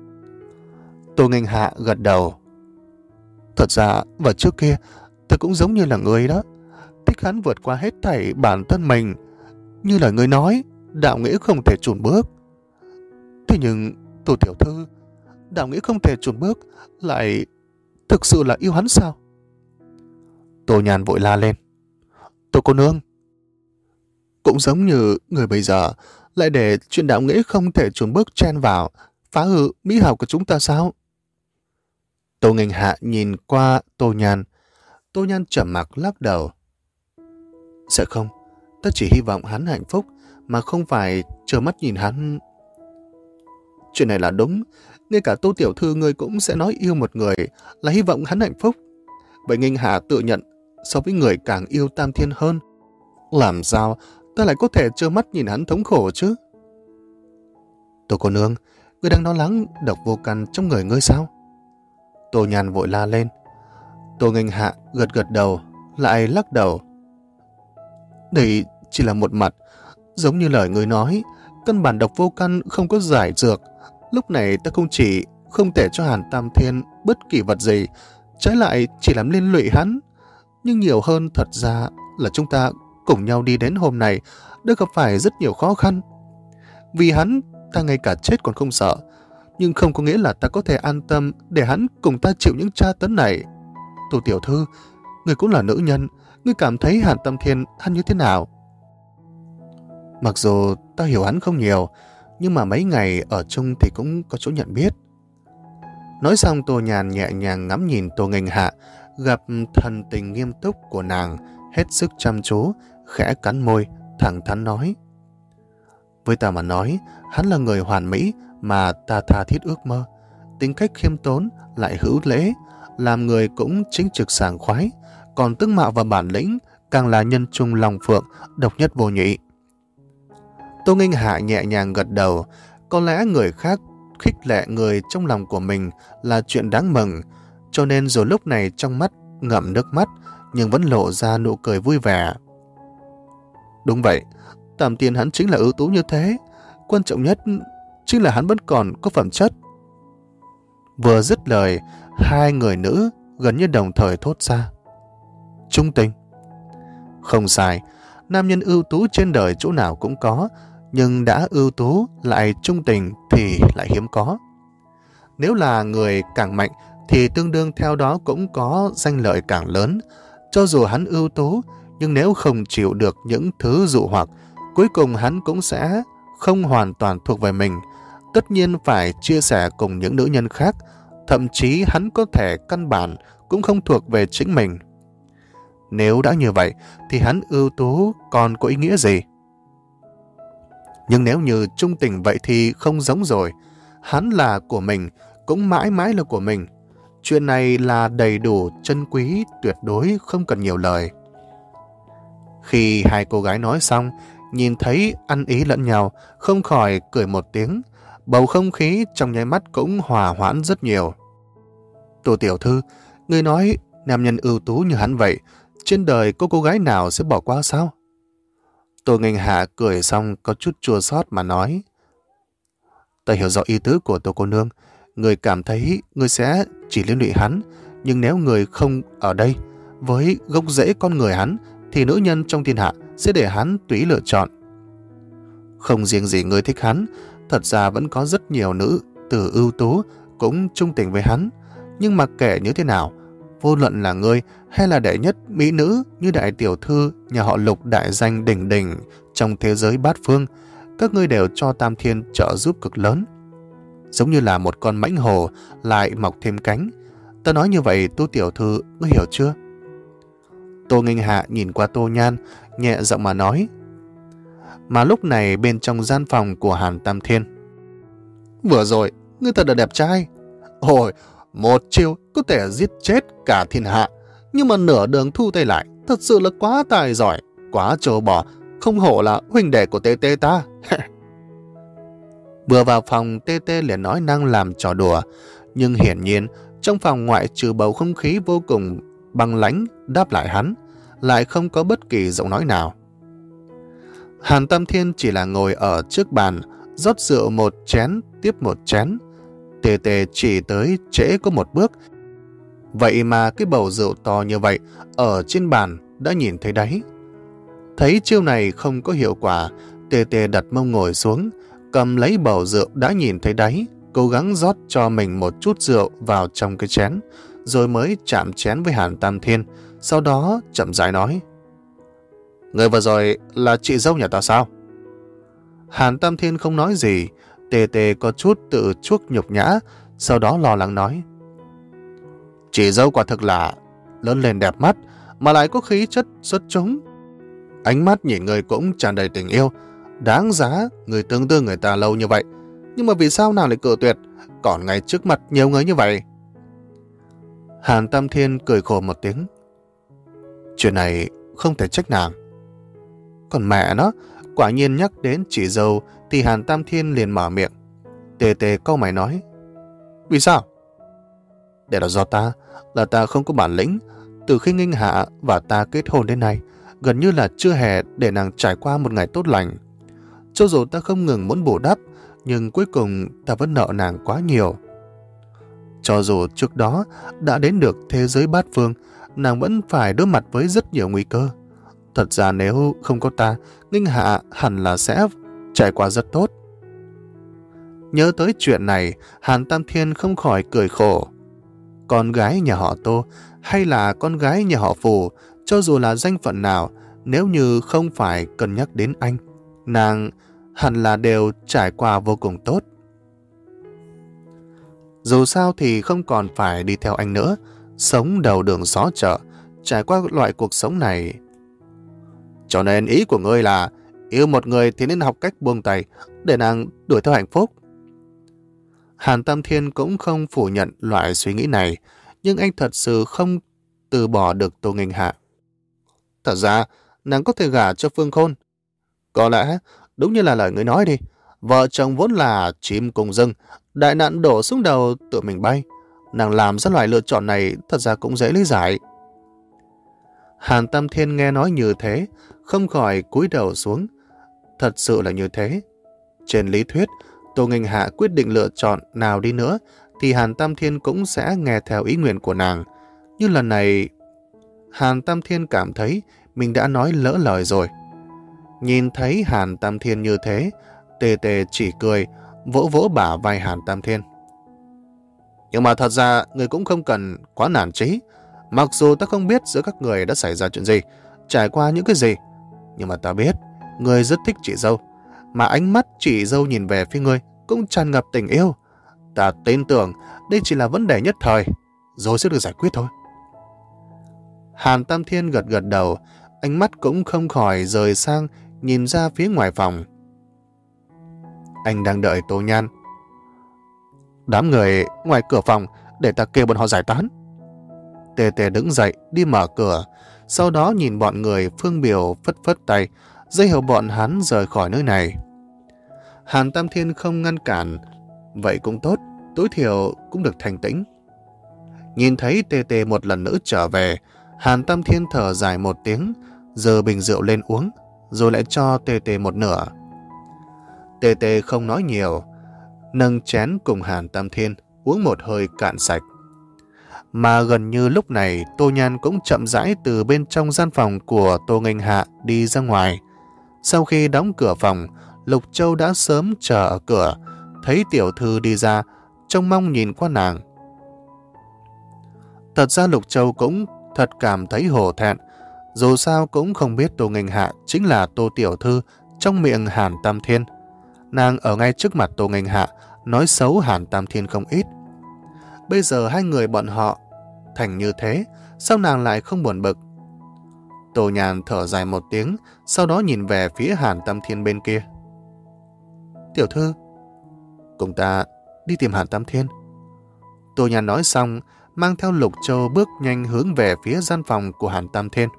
Tô Nghênh Hạ gật đầu. Thật ra, vào trước kia, ta cũng giống như là người đó. Thích hắn vượt qua hết thảy bản thân mình. Như là người nói, đạo nghĩa không thể chùn bước. Thế nhưng, Tô tiểu thư, đạo nghĩa không thể chùn bước, lại thực sự là yêu hắn sao? Tô Nhan vội la lên. Tô cô nương, cũng giống như người bây giờ, lại để chuyện đạo nghĩa không thể chùn bước chen vào, phá hư mỹ hảo của chúng ta sao? Tô Nghênh Hạ nhìn qua Tô Nhan. Tô Nhan trầm mặc lắc đầu. Sẽ không, ta chỉ hy vọng hắn hạnh phúc, mà không phải trơ mắt nhìn hắn. Chuyện này là đúng, ngay cả Tô tiểu thư ngươi cũng sẽ nói yêu một người là hy vọng hắn hạnh phúc. Vậy Nghênh Hạ tự nhận so với người càng yêu Tam Thiên hơn, làm sao ta lại có thể trơ mắt nhìn hắn thống khổ chứ? Tô cô nương, ngươi đang lo lắng độc vô căn trong người ngươi sao? Tô Nhan vội la lên. Tô Nghênh Hạ gật gật đầu, lại lắc đầu. Đây chỉ là một mặt, giống như lời ngươi nói, căn bản độc vô căn không có giải dược. Lúc này ta không chỉ không thể cho Hàn Tam Thiên bất kỳ vật gì, trái lại chỉ làm liên lụy hắn. Nhưng nhiều hơn thật ra là chúng ta cùng nhau đi đến hôm nay đã gặp phải rất nhiều khó khăn. Vì hắn, ta ngay cả chết còn không sợ, nhưng không có nghĩa là ta có thể an tâm để hắn cùng ta chịu những tra tấn này. Tô tiểu thư, người cũng là nữ nhân, ngươi cảm thấy Hàn Tam Thiên hắn như thế nào? Mặc dù ta hiểu hắn không nhiều, nhưng mà mấy ngày ở chung thì cũng có chỗ nhận biết. Nói xong, Tô Nhan nhẹ nhàng ngắm nhìn Tô Nghênh Hạ, gặp thần tình nghiêm túc của nàng, hết sức chăm chú, khẽ cắn môi, thẳng thắn nói. Với ta mà nói, hắn là người hoàn mỹ mà ta tha thiết ước mơ. Tính cách khiêm tốn, lại hữu lễ, làm người cũng chính trực sảng khoái, còn tướng mạo và bản lĩnh càng là nhân trung lòng phượng, độc nhất vô nhị. Tô Nghênh Hạ nhẹ nhàng gật đầu. Có lẽ người khác khích lệ người trong lòng của mình là chuyện đáng mừng, cho nên rồi lúc này trong mắt ngậm nước mắt, nhưng vẫn lộ ra nụ cười vui vẻ. Đúng vậy, Tam Thiên hắn chính là ưu tú như thế. Quan trọng nhất chính là hắn vẫn còn có phẩm chất. Vừa dứt lời, hai người nữ gần như đồng thời thốt ra. Trung tình. Không sai, nam nhân ưu tú trên đời chỗ nào cũng có, nhưng đã ưu tú lại trung tình thì lại hiếm có. Nếu là người càng mạnh thì tương đương theo đó cũng có danh lợi càng lớn. Cho dù hắn ưu tú, nhưng nếu không chịu được những thứ dụ hoặc, cuối cùng hắn cũng sẽ không hoàn toàn thuộc về mình. Tất nhiên phải chia sẻ cùng những nữ nhân khác, thậm chí hắn có thể căn bản cũng không thuộc về chính mình. Nếu đã như vậy thì hắn ưu tú còn có ý nghĩa gì? Nhưng nếu như trung tình vậy thì không giống rồi. Hắn là của mình, cũng mãi mãi là của mình. Chuyện này là đầy đủ, chân quý, tuyệt đối, không cần nhiều lời. Khi hai cô gái nói xong, nhìn thấy ăn ý lẫn nhau, không khỏi cười một tiếng. Bầu không khí trong nháy mắt cũng hòa hoãn rất nhiều. Tô tiểu thư, người nói nam nhân ưu tú như hắn vậy, trên đời có cô gái nào sẽ bỏ qua sao? Tô Nghênh Hạ cười xong có chút chua xót mà nói. Ta hiểu rõ ý tứ của Tô cô nương. Người cảm thấy người sẽ chỉ liên lụy hắn, nhưng nếu người không ở đây, với gốc rễ con người hắn, thì nữ nhân trong thiên hạ sẽ để hắn tùy lựa chọn. Không riêng gì người thích hắn, thật ra vẫn có rất nhiều nữ từ ưu tú cũng trung tình với hắn. Nhưng mà kể như thế nào, vô luận là ngươi hay là đệ nhất mỹ nữ như đại tiểu thư nhà họ Lục đại danh đỉnh đỉnh trong thế giới bát phương, các ngươi đều cho Tam Thiên trợ giúp cực lớn. Giống như là một con mãnh hổ lại mọc thêm cánh. Ta nói như vậy Tô tiểu thư, ngươi hiểu chưa? Tô Nghênh Hạ nhìn qua Tô Nhan, nhẹ giọng mà nói. Mà lúc này bên trong gian phòng của Hàn Tam Thiên. Vừa rồi, ngươi thật là đẹp trai. Ôi, một chiêu có thể giết chết cả thiên hạ, nhưng mà nửa đường thu tay lại, thật sự là quá tài giỏi, quá trâu bò, không hổ là huynh đệ của tê tê ta. Vừa vào phòng, tê tê liền nói năng làm trò đùa, nhưng hiển nhiên trong phòng ngoại trừ bầu không khí vô cùng băng lãnh đáp lại hắn, lại không có bất kỳ giọng nói nào. Hàn Tam Thiên chỉ là ngồi ở trước bàn, rót rượu một chén tiếp một chén. Tê tê chỉ tới trễ có một bước. Vậy mà cái bầu rượu to như vậy ở trên bàn đã nhìn thấy đáy. Thấy chiêu này không có hiệu quả, tê tê đặt mông ngồi xuống, cầm lấy bầu rượu đã nhìn thấy đáy, cố gắng rót cho mình một chút rượu vào trong cái chén, rồi mới chạm chén với Hàn Tam Thiên, sau đó chậm rãi nói. Người vừa rồi là chị dâu nhà ta sao? Hàn Tam Thiên không nói gì, tê tê có chút tự chuốc nhục nhã, sau đó lo lắng nói. Chị dâu quả thực là lớn lên đẹp mắt, mà lại có khí chất xuất chúng. Ánh mắt nhìn người cũng tràn đầy tình yêu, đáng giá người tương tư người ta lâu như vậy. Nhưng mà vì sao nàng lại cự tuyệt, còn ngay trước mặt nhiều người như vậy? Hàn Tam Thiên cười khổ một tiếng. Chuyện này không thể trách nàng. Còn mẹ nó, quả nhiên nhắc đến chị dâu thì Hàn Tam Thiên liền mở miệng. Tê tê câu mày nói. Vì sao? Để là do ta, là ta không có bản lĩnh. Từ khi Nghênh Hạ và ta kết hôn đến nay, gần như là chưa hề để nàng trải qua một ngày tốt lành. Cho dù ta không ngừng muốn bù đắp, nhưng cuối cùng ta vẫn nợ nàng quá nhiều. Cho dù trước đó đã đến được thế giới bát phương, nàng vẫn phải đối mặt với rất nhiều nguy cơ. Thật ra nếu không có ta, Nghênh Hạ hẳn là sẽ trải qua rất tốt. Nhớ tới chuyện này, Hàn Tam Thiên không khỏi cười khổ. Con gái nhà họ Tô hay là con gái nhà họ Phù, cho dù là danh phận nào, nếu như không phải cân nhắc đến anh, nàng hẳn là đều trải qua vô cùng tốt. Dù sao thì không còn phải đi theo anh nữa, sống đầu đường xó chợ, trải qua loại cuộc sống này. Cho nên ý của ngươi là yêu một người thì nên học cách buông tay để nàng đuổi theo hạnh phúc. Hàn Tam Thiên cũng không phủ nhận loại suy nghĩ này, nhưng anh thật sự không từ bỏ được Tô Nghênh Hạ. Thật ra, nàng có thể gả cho Phương Khôn. Có lẽ, đúng như là lời ngươi nói đi, vợ chồng vốn là chim cùng rừng, đại nạn đổ xuống đầu tự mình bay. Nàng làm ra loại lựa chọn này thật ra cũng dễ lý giải. Hàn Tam Thiên nghe nói như thế, không khỏi cúi đầu xuống. Thật sự là như thế. Trên lý thuyết, Tô Nghênh Hạ quyết định lựa chọn nào đi nữa, thì Hàn Tam Thiên cũng sẽ nghe theo ý nguyện của nàng. Như lần này, Hàn Tam Thiên cảm thấy mình đã nói lỡ lời rồi. Nhìn thấy Hàn Tam Thiên như thế, Tê Tê chỉ cười, vỗ vỗ bả vai Hàn Tam Thiên. Nhưng mà thật ra, người cũng không cần quá nản chí. Mặc dù ta không biết giữa các người đã xảy ra chuyện gì, trải qua những cái gì, nhưng mà ta biết, người rất thích chị dâu. Mà ánh mắt chị dâu nhìn về phía ngươi cũng tràn ngập tình yêu. Ta tin tưởng đây chỉ là vấn đề nhất thời, rồi sẽ được giải quyết thôi. Hàn Tam Thiên gật gật đầu, ánh mắt cũng không khỏi rời sang nhìn ra phía ngoài phòng. Anh đang đợi Tô Nhan. Đám người ngoài cửa phòng để ta kêu bọn họ giải tán. Tê Tê đứng dậy đi mở cửa, sau đó nhìn bọn người Phương Biểu phất phất tay, dây hiệu bọn hắn rời khỏi nơi này. Hàn Tam Thiên không ngăn cản, vậy cũng tốt, tối thiểu cũng được thanh tĩnh. Nhìn thấy Tê Tê một lần nữa trở về, Hàn Tam Thiên thở dài một tiếng, giơ bình rượu lên uống, rồi lại cho Tê Tê một nửa. Tê Tê không nói nhiều, nâng chén cùng Hàn Tam Thiên uống một hơi cạn sạch. Mà gần như lúc này, Tô Nhan cũng chậm rãi từ bên trong gian phòng của Tô Nghênh Hạ đi ra ngoài. Sau khi đóng cửa phòng, Lục Châu đã sớm chờ ở cửa, thấy tiểu thư đi ra, trông mong nhìn qua nàng. Thật ra Lục Châu cũng thật cảm thấy hổ thẹn, dù sao cũng không biết Tô Nghênh Hạ chính là Tô tiểu thư trong miệng Hàn Tam Thiên. Nàng ở ngay trước mặt Tô Nghênh Hạ, nói xấu Hàn Tam Thiên không ít. Bây giờ hai người bọn họ thành như thế, sao nàng lại không buồn bực? Tô Nhàn thở dài một tiếng, sau đó nhìn về phía Hàn Tam Thiên bên kia. Tiểu thư, cùng ta đi tìm Hàn Tam Thiên. Tô Nhàn nói xong, mang theo Lục Châu bước nhanh hướng về phía gian phòng của Hàn Tam Thiên.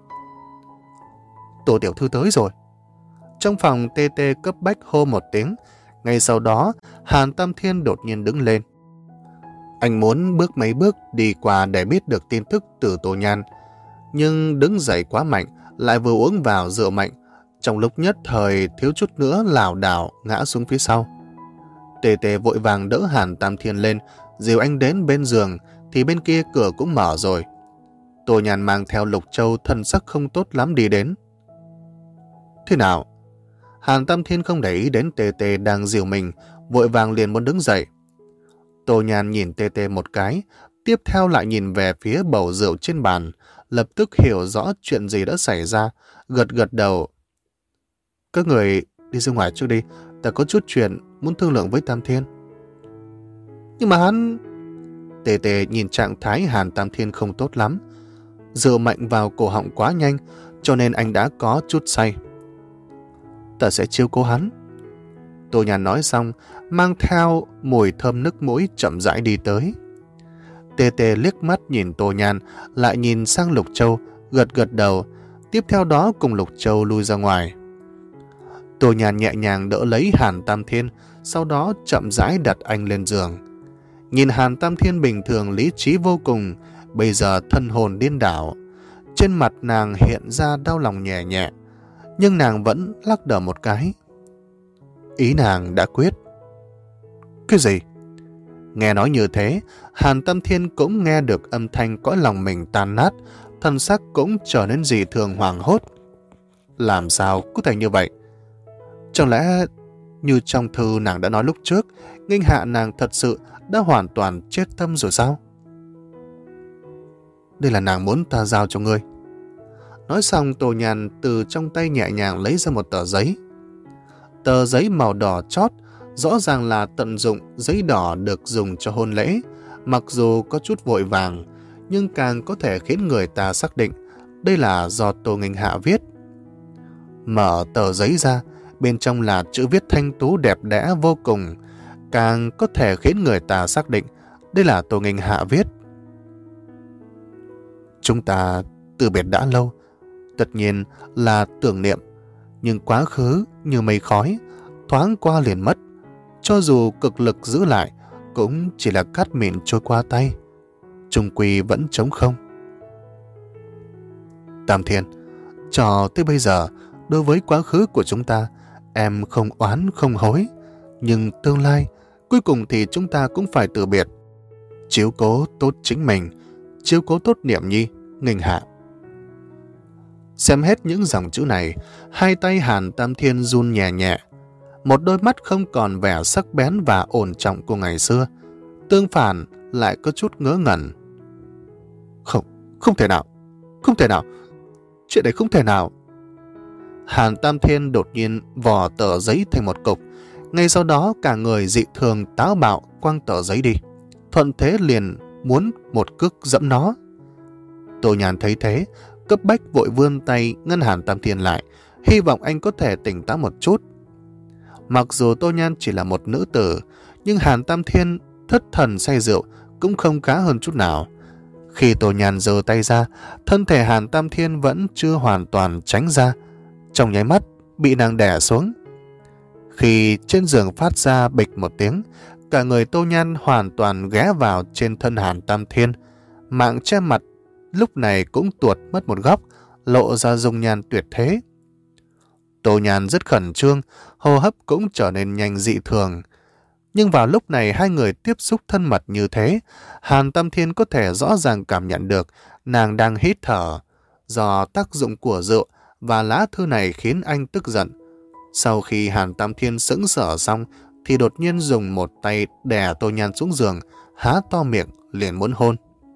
Tô tiểu thư tới rồi. Trong phòng tê tê cấp bách hô một tiếng, ngay sau đó Hàn Tam Thiên đột nhiên đứng lên. Anh muốn bước mấy bước đi qua để biết được tin tức từ Tô Nhan, nhưng đứng dậy quá mạnh, lại vừa uống vào rượu mạnh, trong lúc nhất thời thiếu chút nữa lảo đảo ngã xuống phía sau. Tê tê vội vàng đỡ Hàn Tam Thiên lên, dìu anh đến bên giường, thì bên kia cửa cũng mở rồi. Tô Nhan mang theo Lục Châu thân sắc không tốt lắm đi đến. Thế nào? Hàn Tam Thiên không để ý đến Tê Tê đang dìu mình, vội vàng liền muốn đứng dậy. Tô Nhan nhìn Tê Tê một cái, tiếp theo lại nhìn về phía bầu rượu trên bàn, lập tức hiểu rõ chuyện gì đã xảy ra, gật gật đầu. Các người đi ra ngoài trước đi, ta có chút chuyện muốn thương lượng với Tam Thiên. Nhưng mà hắn... Tê Tê nhìn trạng thái Hàn Tam Thiên không tốt lắm. Rượu mạnh vào cổ họng quá nhanh, cho nên anh đã có chút say. Ta sẽ chiếu cố hắn. Tô Nhan nói xong, mang theo mùi thơm nức mũi chậm rãi đi tới. Tê Tê liếc mắt nhìn Tô Nhan, lại nhìn sang Lục Châu, gật gật đầu, tiếp theo đó cùng Lục Châu lui ra ngoài. Tô Nhan nhẹ nhàng đỡ lấy Hàn Tam Thiên, sau đó chậm rãi đặt anh lên giường. Nhìn Hàn Tam Thiên bình thường lý trí vô cùng, bây giờ thân hồn điên đảo. Trên mặt nàng hiện ra đau lòng nhẹ nhẹ, nhưng nàng vẫn lắc đầu một cái. Ý nàng đã quyết. Cái gì? Nghe nói như thế, Hàn Tam Thiên cũng nghe được âm thanh cõi lòng mình tan nát, thân sắc cũng trở nên dị thường hoảng hốt. Làm sao có thể như vậy? Chẳng lẽ như trong thư nàng đã nói lúc trước, Nghênh Hạ nàng thật sự đã hoàn toàn chết tâm rồi sao? Đây là nàng muốn ta giao cho ngươi. Nói xong, Tô Nhan từ trong tay nhẹ nhàng lấy ra một tờ giấy. Tờ giấy màu đỏ chót, rõ ràng là tận dụng giấy đỏ được dùng cho hôn lễ. Mặc dù có chút vội vàng, nhưng càng có thể khiến người ta xác định đây là do Tô Nghênh Hạ viết. Mở tờ giấy ra, bên trong là chữ viết thanh tú đẹp đẽ vô cùng, càng có thể khiến người ta xác định đây là Tô Nghênh Hạ viết. Chúng ta từ biệt đã lâu, tất nhiên là tưởng niệm, nhưng quá khứ như mây khói, thoáng qua liền mất. Cho dù cực lực giữ lại, cũng chỉ là cát mịn trôi qua tay, chung quy vẫn trống không. Tam Thiên, cho tới bây giờ, đối với quá khứ của chúng ta, em không oán không hối, nhưng tương lai, cuối cùng thì chúng ta cũng phải từ biệt. Chiếu cố tốt chính mình, chiếu cố tốt Niệm Nhi, Nghênh Hạ. Xem hết những dòng chữ này, hai tay Hàn Tam Thiên run nhẹ nhẹ. Một đôi mắt không còn vẻ sắc bén và ổn trọng của ngày xưa, tương phản lại có chút ngớ ngẩn. Không, không thể nào, không thể nào, chuyện này không thể nào. Hàn Tam Thiên đột nhiên vò tờ giấy thành một cục, ngay sau đó cả người dị thường táo bạo quăng tờ giấy đi, thuận thế liền muốn một cước dẫm nó. Tô Nhan thấy thế, cấp bách vội vươn tay ngăn Hàn Tam Thiên lại, hy vọng anh có thể tỉnh táo một chút. Mặc dù Tô Nhan chỉ là một nữ tử, nhưng Hàn Tam Thiên thất thần say rượu cũng không khá hơn chút nào. Khi Tô Nhan giơ tay ra, thân thể Hàn Tam Thiên vẫn chưa hoàn toàn tránh ra, trong nháy mắt bị nàng đè xuống. Khi trên giường phát ra bịch một tiếng, cả người Tô Nhan hoàn toàn ghé vào trên thân Hàn Tam Thiên, mạng che mặt lúc này cũng tuột mất một góc, lộ ra dung nhan tuyệt thế. Tô Nhan rất khẩn trương, hô hấp cũng trở nên nhanh dị thường. Nhưng vào lúc này hai người tiếp xúc thân mật như thế, Hàn Tam Thiên có thể rõ ràng cảm nhận được nàng đang hít thở. Do tác dụng của rượu và lá thư này khiến anh tức giận. Sau khi Hàn Tam Thiên sững sờ xong, thì đột nhiên dùng một tay đè Tô Nhan xuống giường, há to miệng liền muốn hôn.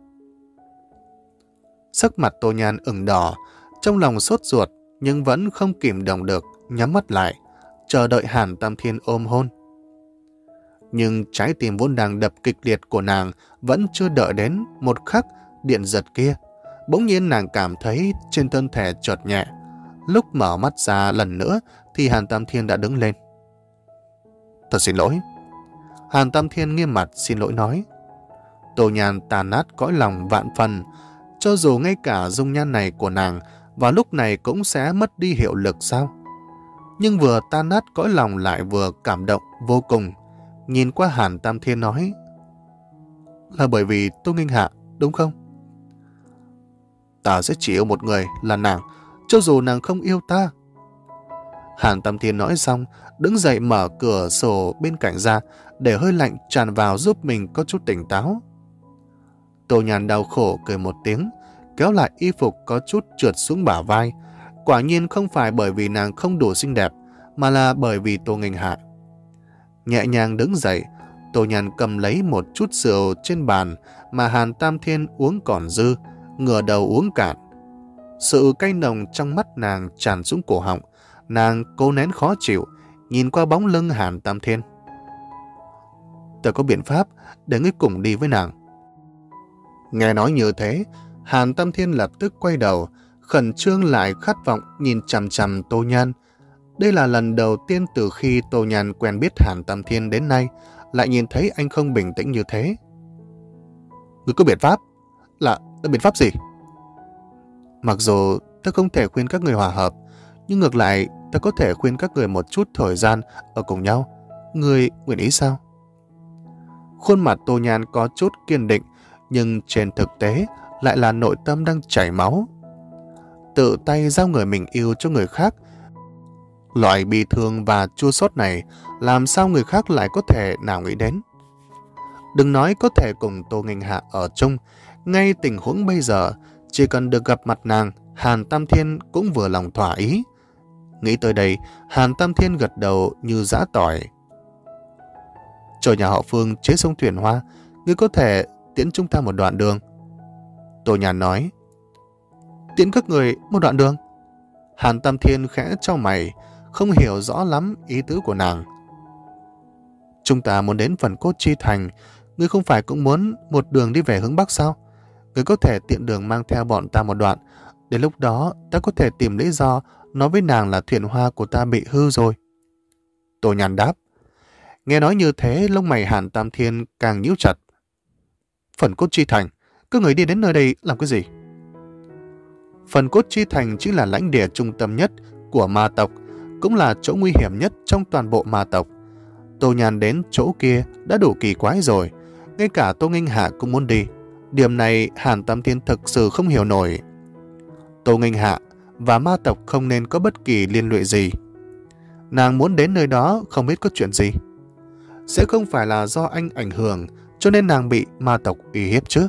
Sắc mặt Tô Nhan ửng đỏ, trong lòng sốt ruột nhưng vẫn không kìm động được, nhắm mắt lại, chờ đợi Hàn Tam Thiên ôm hôn. Nhưng trái tim vốn đang đập kịch liệt của nàng vẫn chưa đợi đến một khắc điện giật kia. Bỗng nhiên nàng cảm thấy trên thân thể chợt nhẹ. Lúc mở mắt ra lần nữa thì Hàn Tam Thiên đã đứng lên. Thật xin lỗi. Hàn Tam Thiên nghiêm mặt xin lỗi nói. Tô Nhan tàn nát cõi lòng vạn phần. Cho dù ngay cả dung nhan này của nàng vào lúc này cũng sẽ mất đi hiệu lực sao? Nhưng vừa tan nát cõi lòng lại vừa cảm động vô cùng. Nhìn qua Hàn Tam Thiên nói. Là bởi vì Tô Nghênh Hạ, đúng không? Ta sẽ chỉ yêu một người là nàng, cho dù nàng không yêu ta. Hàn Tam Thiên nói xong, đứng dậy mở cửa sổ bên cạnh ra, để hơi lạnh tràn vào giúp mình có chút tỉnh táo. Tô Nhan đau khổ cười một tiếng, kéo lại y phục có chút trượt xuống bả vai. Quả nhiên không phải bởi vì nàng không đủ xinh đẹp, mà là bởi vì Tô Nghênh Hạ. Nhẹ nhàng đứng dậy, Tô Nhan cầm lấy một chút rượu trên bàn mà Hàn Tam Thiên uống còn dư, ngửa đầu uống cạn. Sự cay nồng trong mắt nàng tràn xuống cổ họng, nàng cố nén khó chịu, nhìn qua bóng lưng Hàn Tam Thiên. Ta có biện pháp để ngươi cùng đi với nàng. Nghe nói như thế, Hàn Tam Thiên lập tức quay đầu, khẩn trương lại khát vọng nhìn chằm chằm Tô Nhan. Đây là lần đầu tiên từ khi Tô Nhan quen biết Hàn Tam Thiên đến nay, lại nhìn thấy anh không bình tĩnh như thế. Ngươi có biện pháp? Là, là biện pháp gì? Mặc dù ta không thể khuyên các người hòa hợp, nhưng ngược lại ta có thể khuyên các người một chút thời gian ở cùng nhau. Ngươi nguyện ý sao? Khuôn mặt Tô Nhan có chút kiên định, nhưng trên thực tế lại là nội tâm đang chảy máu. Tự tay giao người mình yêu cho người khác, loại bi thương và chua xót này làm sao người khác lại có thể nào nghĩ đến. Đừng nói có thể cùng Tô Nghênh Hạ ở chung, ngay tình huống bây giờ chỉ cần được gặp mặt nàng, Hàn Tam Thiên cũng vừa lòng thỏa ý. Nghĩ tới đây, Hàn Tam Thiên gật đầu như giã tỏi. Cho nhà họ Phương chế sông thuyền hoa, ngươi có thể tiễn chúng ta một đoạn đường. Tô Nhan nói. Tiễn các người một đoạn đường? Hàn Tam Thiên khẽ chau mày, không hiểu rõ lắm ý tứ của nàng. Chúng ta muốn đến Phần Cốt Chi Thành, ngươi không phải cũng muốn một đường đi về hướng Bắc sao? Ngươi có thể tiện đường mang theo bọn ta một đoạn. Đến lúc đó ta có thể tìm lý do nói với nàng là thuyền hoa của ta bị hư rồi. Tô Nhan đáp. Nghe nói như thế, lông mày Hàn Tam Thiên càng nhíu chặt. Phần Cốt Chi Thành, các người đi đến nơi đây làm cái gì? Phần Cốt Chi Thành chính là lãnh địa trung tâm nhất của ma tộc, cũng là chỗ nguy hiểm nhất trong toàn bộ ma tộc. Tô Nhan đến chỗ kia đã đủ kỳ quái rồi, ngay cả Tô Nghênh Hạ cũng muốn đi. Điểm này Hàn Tam Thiên thực sự không hiểu nổi. Tô Nghênh Hạ và ma tộc không nên có bất kỳ liên lụy gì. Nàng muốn đến nơi đó không biết có chuyện gì. Sẽ không phải là do anh ảnh hưởng cho nên nàng bị ma tộc uy hiếp chứ?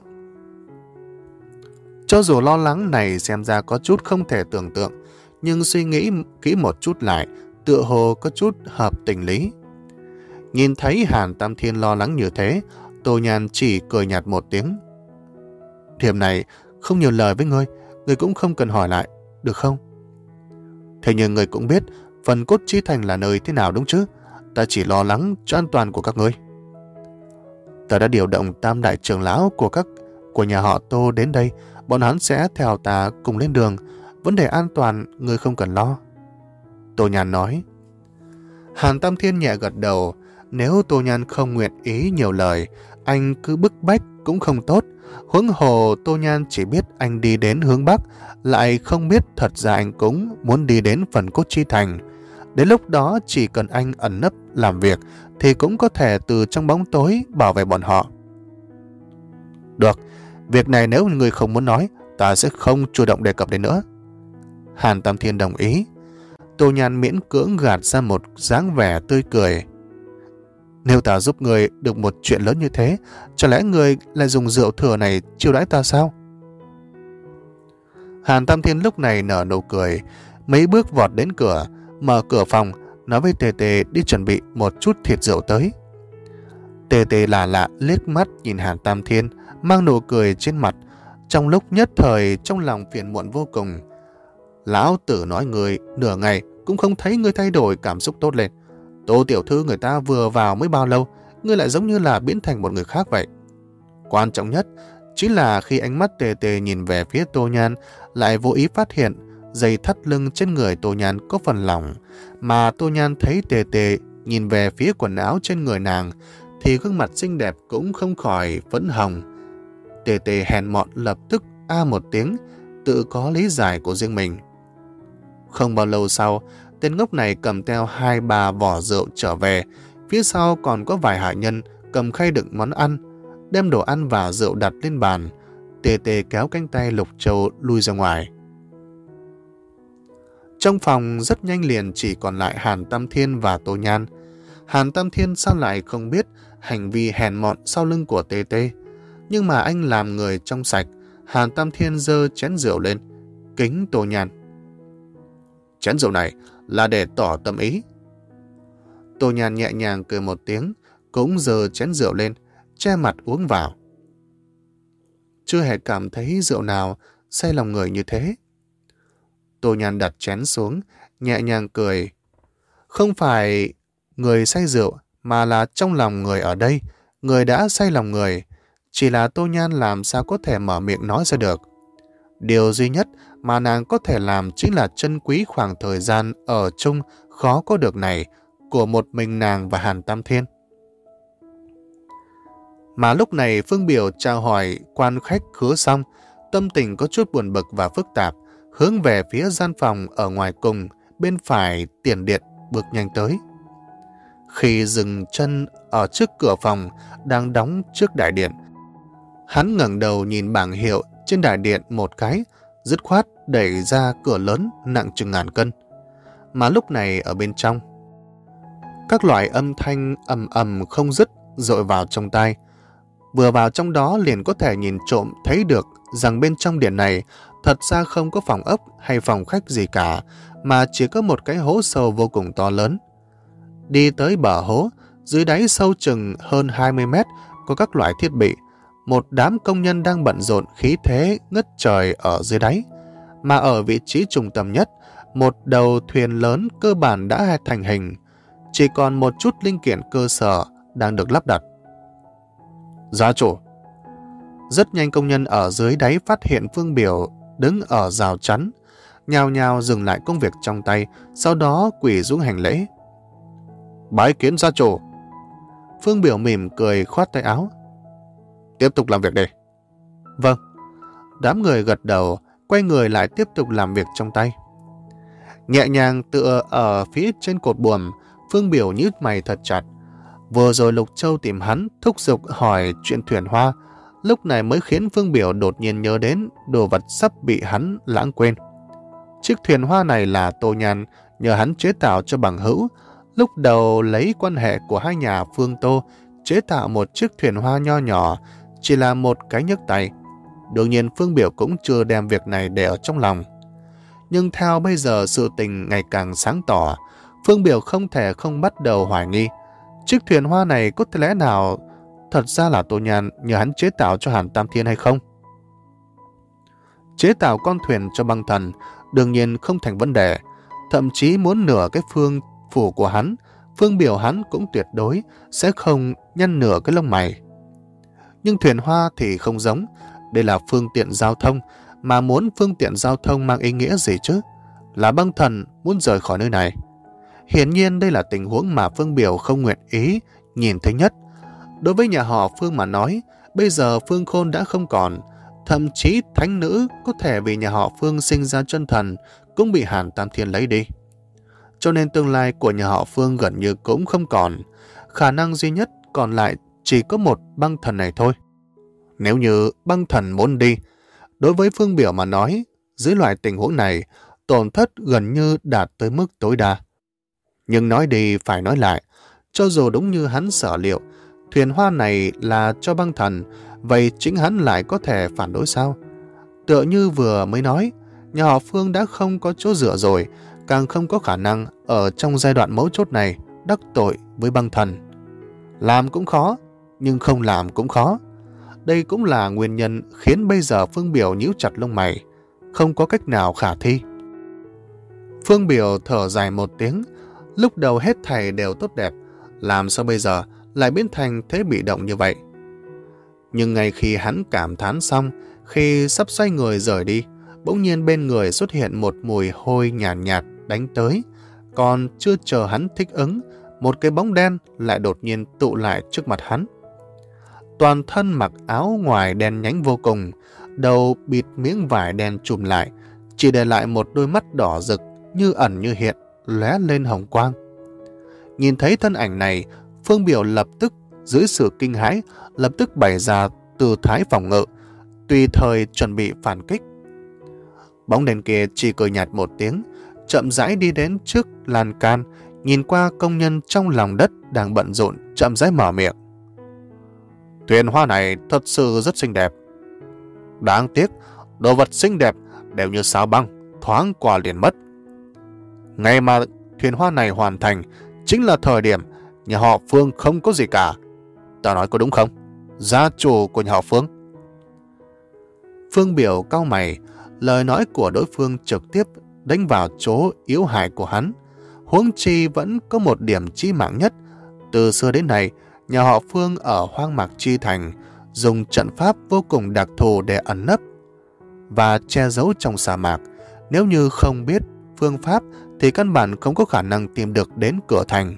Cho dù lo lắng này xem ra có chút không thể tưởng tượng, nhưng suy nghĩ kỹ một chút lại, tựa hồ có chút hợp tình lý. Nhìn thấy Hàn Tam Thiên lo lắng như thế, Tô Nhan chỉ cười nhạt một tiếng. Điểm này không nhiều lời với ngươi, ngươi cũng không cần hỏi lại, được không? Thế nhưng ngươi cũng biết Phần Cốt Chi Thành là nơi thế nào đúng chứ? Ta chỉ lo lắng cho an toàn của các ngươi. Ta đã điều động tam đại trưởng lão của các của nhà họ Tô đến đây, bọn hắn sẽ theo ta cùng lên đường. Vấn đề an toàn ngươi không cần lo. Tô Nhan nói. Hàn Tam Thiên nhẹ gật đầu. Nếu Tô Nhan không nguyện ý nhiều lời, anh cứ bức bách cũng không tốt. Huống hồ Tô Nhan chỉ biết anh đi đến hướng Bắc, lại không biết thật ra anh cũng muốn đi đến Phần Cốt Chi Thành. Đến lúc đó chỉ cần anh ẩn nấp làm việc thì cũng có thể từ trong bóng tối bảo vệ bọn họ. Được, việc này nếu người không muốn nói, ta sẽ không chủ động đề cập đến nữa. Hàn Tam Thiên đồng ý. Tô Nhan miễn cưỡng gạt ra một dáng vẻ tươi cười. Nếu ta giúp người được một chuyện lớn như thế, chẳng lẽ người lại dùng rượu thừa này chiêu đãi ta sao? Hàn Tam Thiên lúc này nở nụ cười, mấy bước vọt đến cửa, mở cửa phòng, nói với Tề Tề đi chuẩn bị một chút thịt rượu tới. Tề Tề lạ lạ liếc mắt nhìn Hàn Tam Thiên, mang nụ cười trên mặt, trong lúc nhất thời trong lòng phiền muộn vô cùng. Lão tử nói người nửa ngày cũng không thấy ngươi thay đổi cảm xúc tốt lên. Tô tiểu thư người ta vừa vào mới bao lâu, ngươi lại giống như là biến thành một người khác vậy. Quan trọng nhất chính là khi ánh mắt Tề Tề nhìn về phía Tô Nhan, lại vô ý phát hiện dây thắt lưng trên người Tô Nhan có phần lỏng, mà Tô Nhan thấy Tề Tề nhìn về phía quần áo trên người nàng, thì gương mặt xinh đẹp cũng không khỏi phấn hồng. Tề Tề hèn mọn lập tức a một tiếng, tự có lý giải của riêng mình. Không bao lâu sau, tên ngốc này cầm theo hai ba vỏ rượu trở về, phía sau còn có vài hạ nhân cầm khay đựng món ăn, đem đồ ăn và rượu đặt lên bàn. Tề Tề kéo cánh tay Lục Châu lui ra ngoài. Trong phòng rất nhanh liền chỉ còn lại Hàn Tam Thiên và Tô Nhan. Hàn Tam Thiên sao lại không biết hành vi hèn mọn sau lưng của Tề Tề, nhưng mà anh làm người trong sạch. Hàn Tam Thiên giơ chén rượu lên, kính Tô Nhan. Chén rượu này là để tỏ tâm ý. Tô Nhan nhẹ nhàng cười một tiếng, cũng giơ chén rượu lên, che mặt uống vào. Chưa hề cảm thấy rượu nào say lòng người như thế. Tô Nhan đặt chén xuống, nhẹ nhàng cười. Không phải người say rượu, mà là trong lòng người ở đây, người đã say lòng người. Chỉ là Tô Nhan làm sao có thể mở miệng nói ra được. Điều duy nhất mà nàng có thể làm chính là trân quý khoảng thời gian ở chung khó có được này của một mình nàng và Hàn Tam Thiên. Mà lúc này Phương Biểu chào hỏi quan khách khứa xong, tâm tình có chút buồn bực và phức tạp, hướng về phía gian phòng ở ngoài cùng, bên phải tiền điện bước nhanh tới. Khi dừng chân ở trước cửa phòng đang đóng trước đại điện, hắn ngẩng đầu nhìn bảng hiệu trên đại điện một cái, dứt khoát đẩy ra cửa lớn nặng chừng ngàn cân. Mà lúc này ở bên trong, các loại âm thanh ầm ầm không dứt dội vào trong tai. Vừa vào trong đó liền có thể nhìn trộm thấy được rằng bên trong điện này thật ra không có phòng ốc hay phòng khách gì cả, mà chỉ có một cái hố sâu vô cùng to lớn. Đi tới bờ hố, dưới đáy sâu chừng hơn hai mươi mét có các loại thiết bị. Một đám công nhân đang bận rộn khí thế ngất trời ở dưới đáy. Mà ở vị trí trung tâm nhất, một đầu thuyền lớn cơ bản đã thành hình. Chỉ còn một chút linh kiện cơ sở đang được lắp đặt. Gia chủ! Rất nhanh công nhân ở dưới đáy phát hiện Phương Biểu đứng ở rào chắn, nhào nhào dừng lại công việc trong tay, sau đó quỳ xuống hành lễ. Bái kiến gia chủ! Phương Biểu mỉm cười khoát tay áo. Tiếp tục làm việc đi. Vâng. Đám người gật đầu, quay người lại tiếp tục làm việc trong tay. Nhẹ nhàng tựa ở phía trên cột buồm, Phương Biểu nhíu mày thật chặt. Vừa rồi Lục Châu tìm hắn, thúc giục hỏi chuyện thuyền hoa, lúc này mới khiến Phương Biểu đột nhiên nhớ đến đồ vật sắp bị hắn lãng quên. Chiếc thuyền hoa này là Tô Nhan nhờ hắn chế tạo cho bằng hữu, lúc đầu lấy quan hệ của hai nhà Phương Tô chế tạo một chiếc thuyền hoa nho nhỏ, chỉ là một cái nhấc tay. Đương nhiên Phương Biểu cũng chưa đem việc này để ở trong lòng. Nhưng theo bây giờ sự tình ngày càng sáng tỏ, Phương Biểu không thể không bắt đầu hoài nghi. Chiếc thuyền hoa này có thể lẽ nào thật ra là Tô Nhan nhờ hắn chế tạo cho Hàn Tam Thiên hay không? Chế tạo con thuyền cho băng thần đương nhiên không thành vấn đề. Thậm chí muốn nửa cái phương phủ của hắn, Phương Biểu hắn cũng tuyệt đối sẽ không nhăn nửa cái lông mày. Nhưng thuyền hoa thì không giống. Đây là phương tiện giao thông, mà muốn phương tiện giao thông mang ý nghĩa gì chứ? Là băng thần muốn rời khỏi nơi này. Hiển nhiên đây là tình huống mà Phương Biểu không nguyện ý nhìn thấy nhất. Đối với nhà họ Phương mà nói, bây giờ Phương Khôn đã không còn. Thậm chí thánh nữ có thể vì nhà họ Phương sinh ra chân thần cũng bị Hàn Tam Thiên lấy đi. Cho nên tương lai của nhà họ Phương gần như cũng không còn. Khả năng duy nhất còn lại chỉ có một băng thần này thôi. Nếu như băng thần muốn đi, đối với Phương Biểu mà nói, dưới loại tình huống này, tổn thất gần như đạt tới mức tối đa. Nhưng nói đi phải nói lại, cho dù đúng như hắn sở liệu, thuyền hoa này là cho băng thần, vậy chính hắn lại có thể phản đối sao? Tựa như vừa mới nói, nhà họ Phương đã không có chỗ dựa rồi, càng không có khả năng ở trong giai đoạn mấu chốt này đắc tội với băng thần. Làm cũng khó, nhưng không làm cũng khó. Đây cũng là nguyên nhân khiến bây giờ Phương Biểu nhíu chặt lông mày, không có cách nào khả thi. Phương Biểu thở dài một tiếng, lúc đầu hết thảy đều tốt đẹp, làm sao bây giờ lại biến thành thế bị động như vậy? Nhưng ngay khi hắn cảm thán xong, khi sắp xoay người rời đi, bỗng nhiên bên người xuất hiện một mùi hôi nhàn nhạt, nhạt đánh tới. Còn chưa chờ hắn thích ứng, một cái bóng đen lại đột nhiên tụ lại trước mặt hắn. Toàn thân mặc áo ngoài đen nhánh vô cùng, đầu bịt miếng vải đen trùm lại, chỉ để lại một đôi mắt đỏ rực như ẩn như hiện, lóe lên hồng quang. Nhìn thấy thân ảnh này, Phương Biểu lập tức dưới sự kinh hãi, lập tức bày ra tư thái phòng ngự, tùy thời chuẩn bị phản kích. Bóng đèn kia chỉ cười nhạt một tiếng, chậm rãi đi đến trước lan can, nhìn qua công nhân trong lòng đất đang bận rộn, chậm rãi mở miệng. Thuyền hoa này thật sự rất xinh đẹp. Đáng tiếc, đồ vật xinh đẹp đều như sao băng, thoáng qua liền mất. Ngày mà thuyền hoa này hoàn thành, chính là thời điểm nhà họ Phương không có gì cả. Ta nói có đúng không? Gia chủ của nhà họ Phương. Phương Biểu cau mày, lời nói của đối phương trực tiếp đánh vào chỗ yếu hại của hắn. Huống chi vẫn có một điểm chí mạng nhất. Từ xưa đến nay, nhà họ Phương ở Hoang Mạc Chi Thành dùng trận pháp vô cùng đặc thù để ẩn nấp và che giấu trong sa mạc. Nếu như không biết phương pháp thì căn bản không có khả năng tìm được đến cửa thành.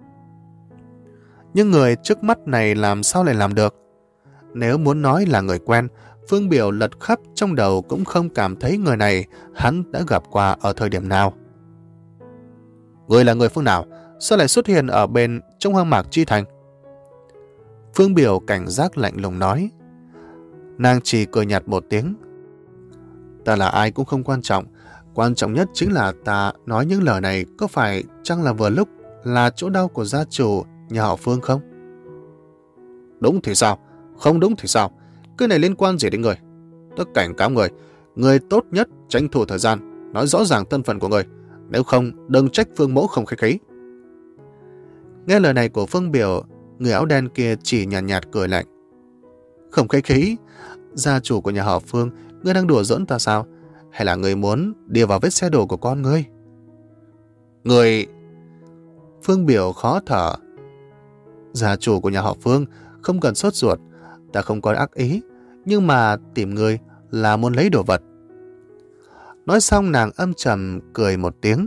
Nhưng người trước mắt này làm sao lại làm được? Nếu muốn nói là người quen, Phương Biểu lật khắp trong đầu cũng không cảm thấy người này hắn đã gặp qua ở thời điểm nào. Người là người phương nào? Sao lại xuất hiện ở bên trong Hoang Mạc Chi Thành? Phương Biểu cảnh giác lạnh lùng nói. Nàng chỉ cười nhạt một tiếng. Ta là ai cũng không quan trọng. Quan trọng nhất chính là ta nói những lời này có phải chăng là vừa lúc là chỗ đau của gia chủ nhà họ Phương không? Đúng thì sao? Không đúng thì sao? Cái này liên quan gì đến người? Ta cảnh cáo người, người tốt nhất tranh thủ thời gian, nói rõ ràng thân phận của người. Nếu không, đừng trách Phương mẫu không khách khí. Nghe lời này của Phương Biểu, người áo đen kia chỉ nhàn nhạt, nhạt cười lạnh. Không khách khí? Gia chủ của nhà họ Phương, ngươi đang đùa giỡn ta sao? Hay là người muốn đi vào vết xe đổ của con ngươi? Người... Phương Biểu khó thở. Gia chủ của nhà họ Phương, không cần sốt ruột. Ta không có ác ý, nhưng mà tìm ngươi là muốn lấy đồ vật. Nói xong nàng âm trầm cười một tiếng.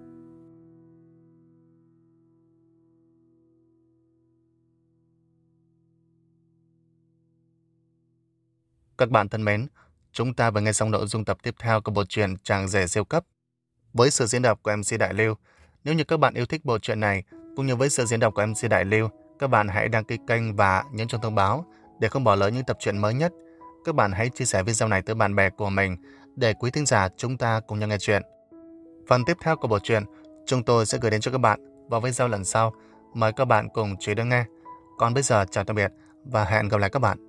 Các bạn thân mến, chúng ta vừa nghe xong nội dung tập tiếp theo của bộ truyện Chàng Rể Siêu Cấp với sự diễn đọc của em xê Đại Lưu. Nếu như các bạn yêu thích bộ truyện này cũng như với sự diễn đọc của em xê Đại Lưu, các bạn hãy đăng ký kênh và nhấn chuông thông báo để không bỏ lỡ những tập truyện mới nhất. Các bạn hãy chia sẻ video này tới bạn bè của mình để quý thính giả chúng ta cùng nhau nghe chuyện. Phần tiếp theo của bộ truyện chúng tôi sẽ gửi đến cho các bạn vào video lần sau. Mời các bạn cùng chú ý đón nghe. Còn bây giờ chào tạm biệt và hẹn gặp lại các bạn.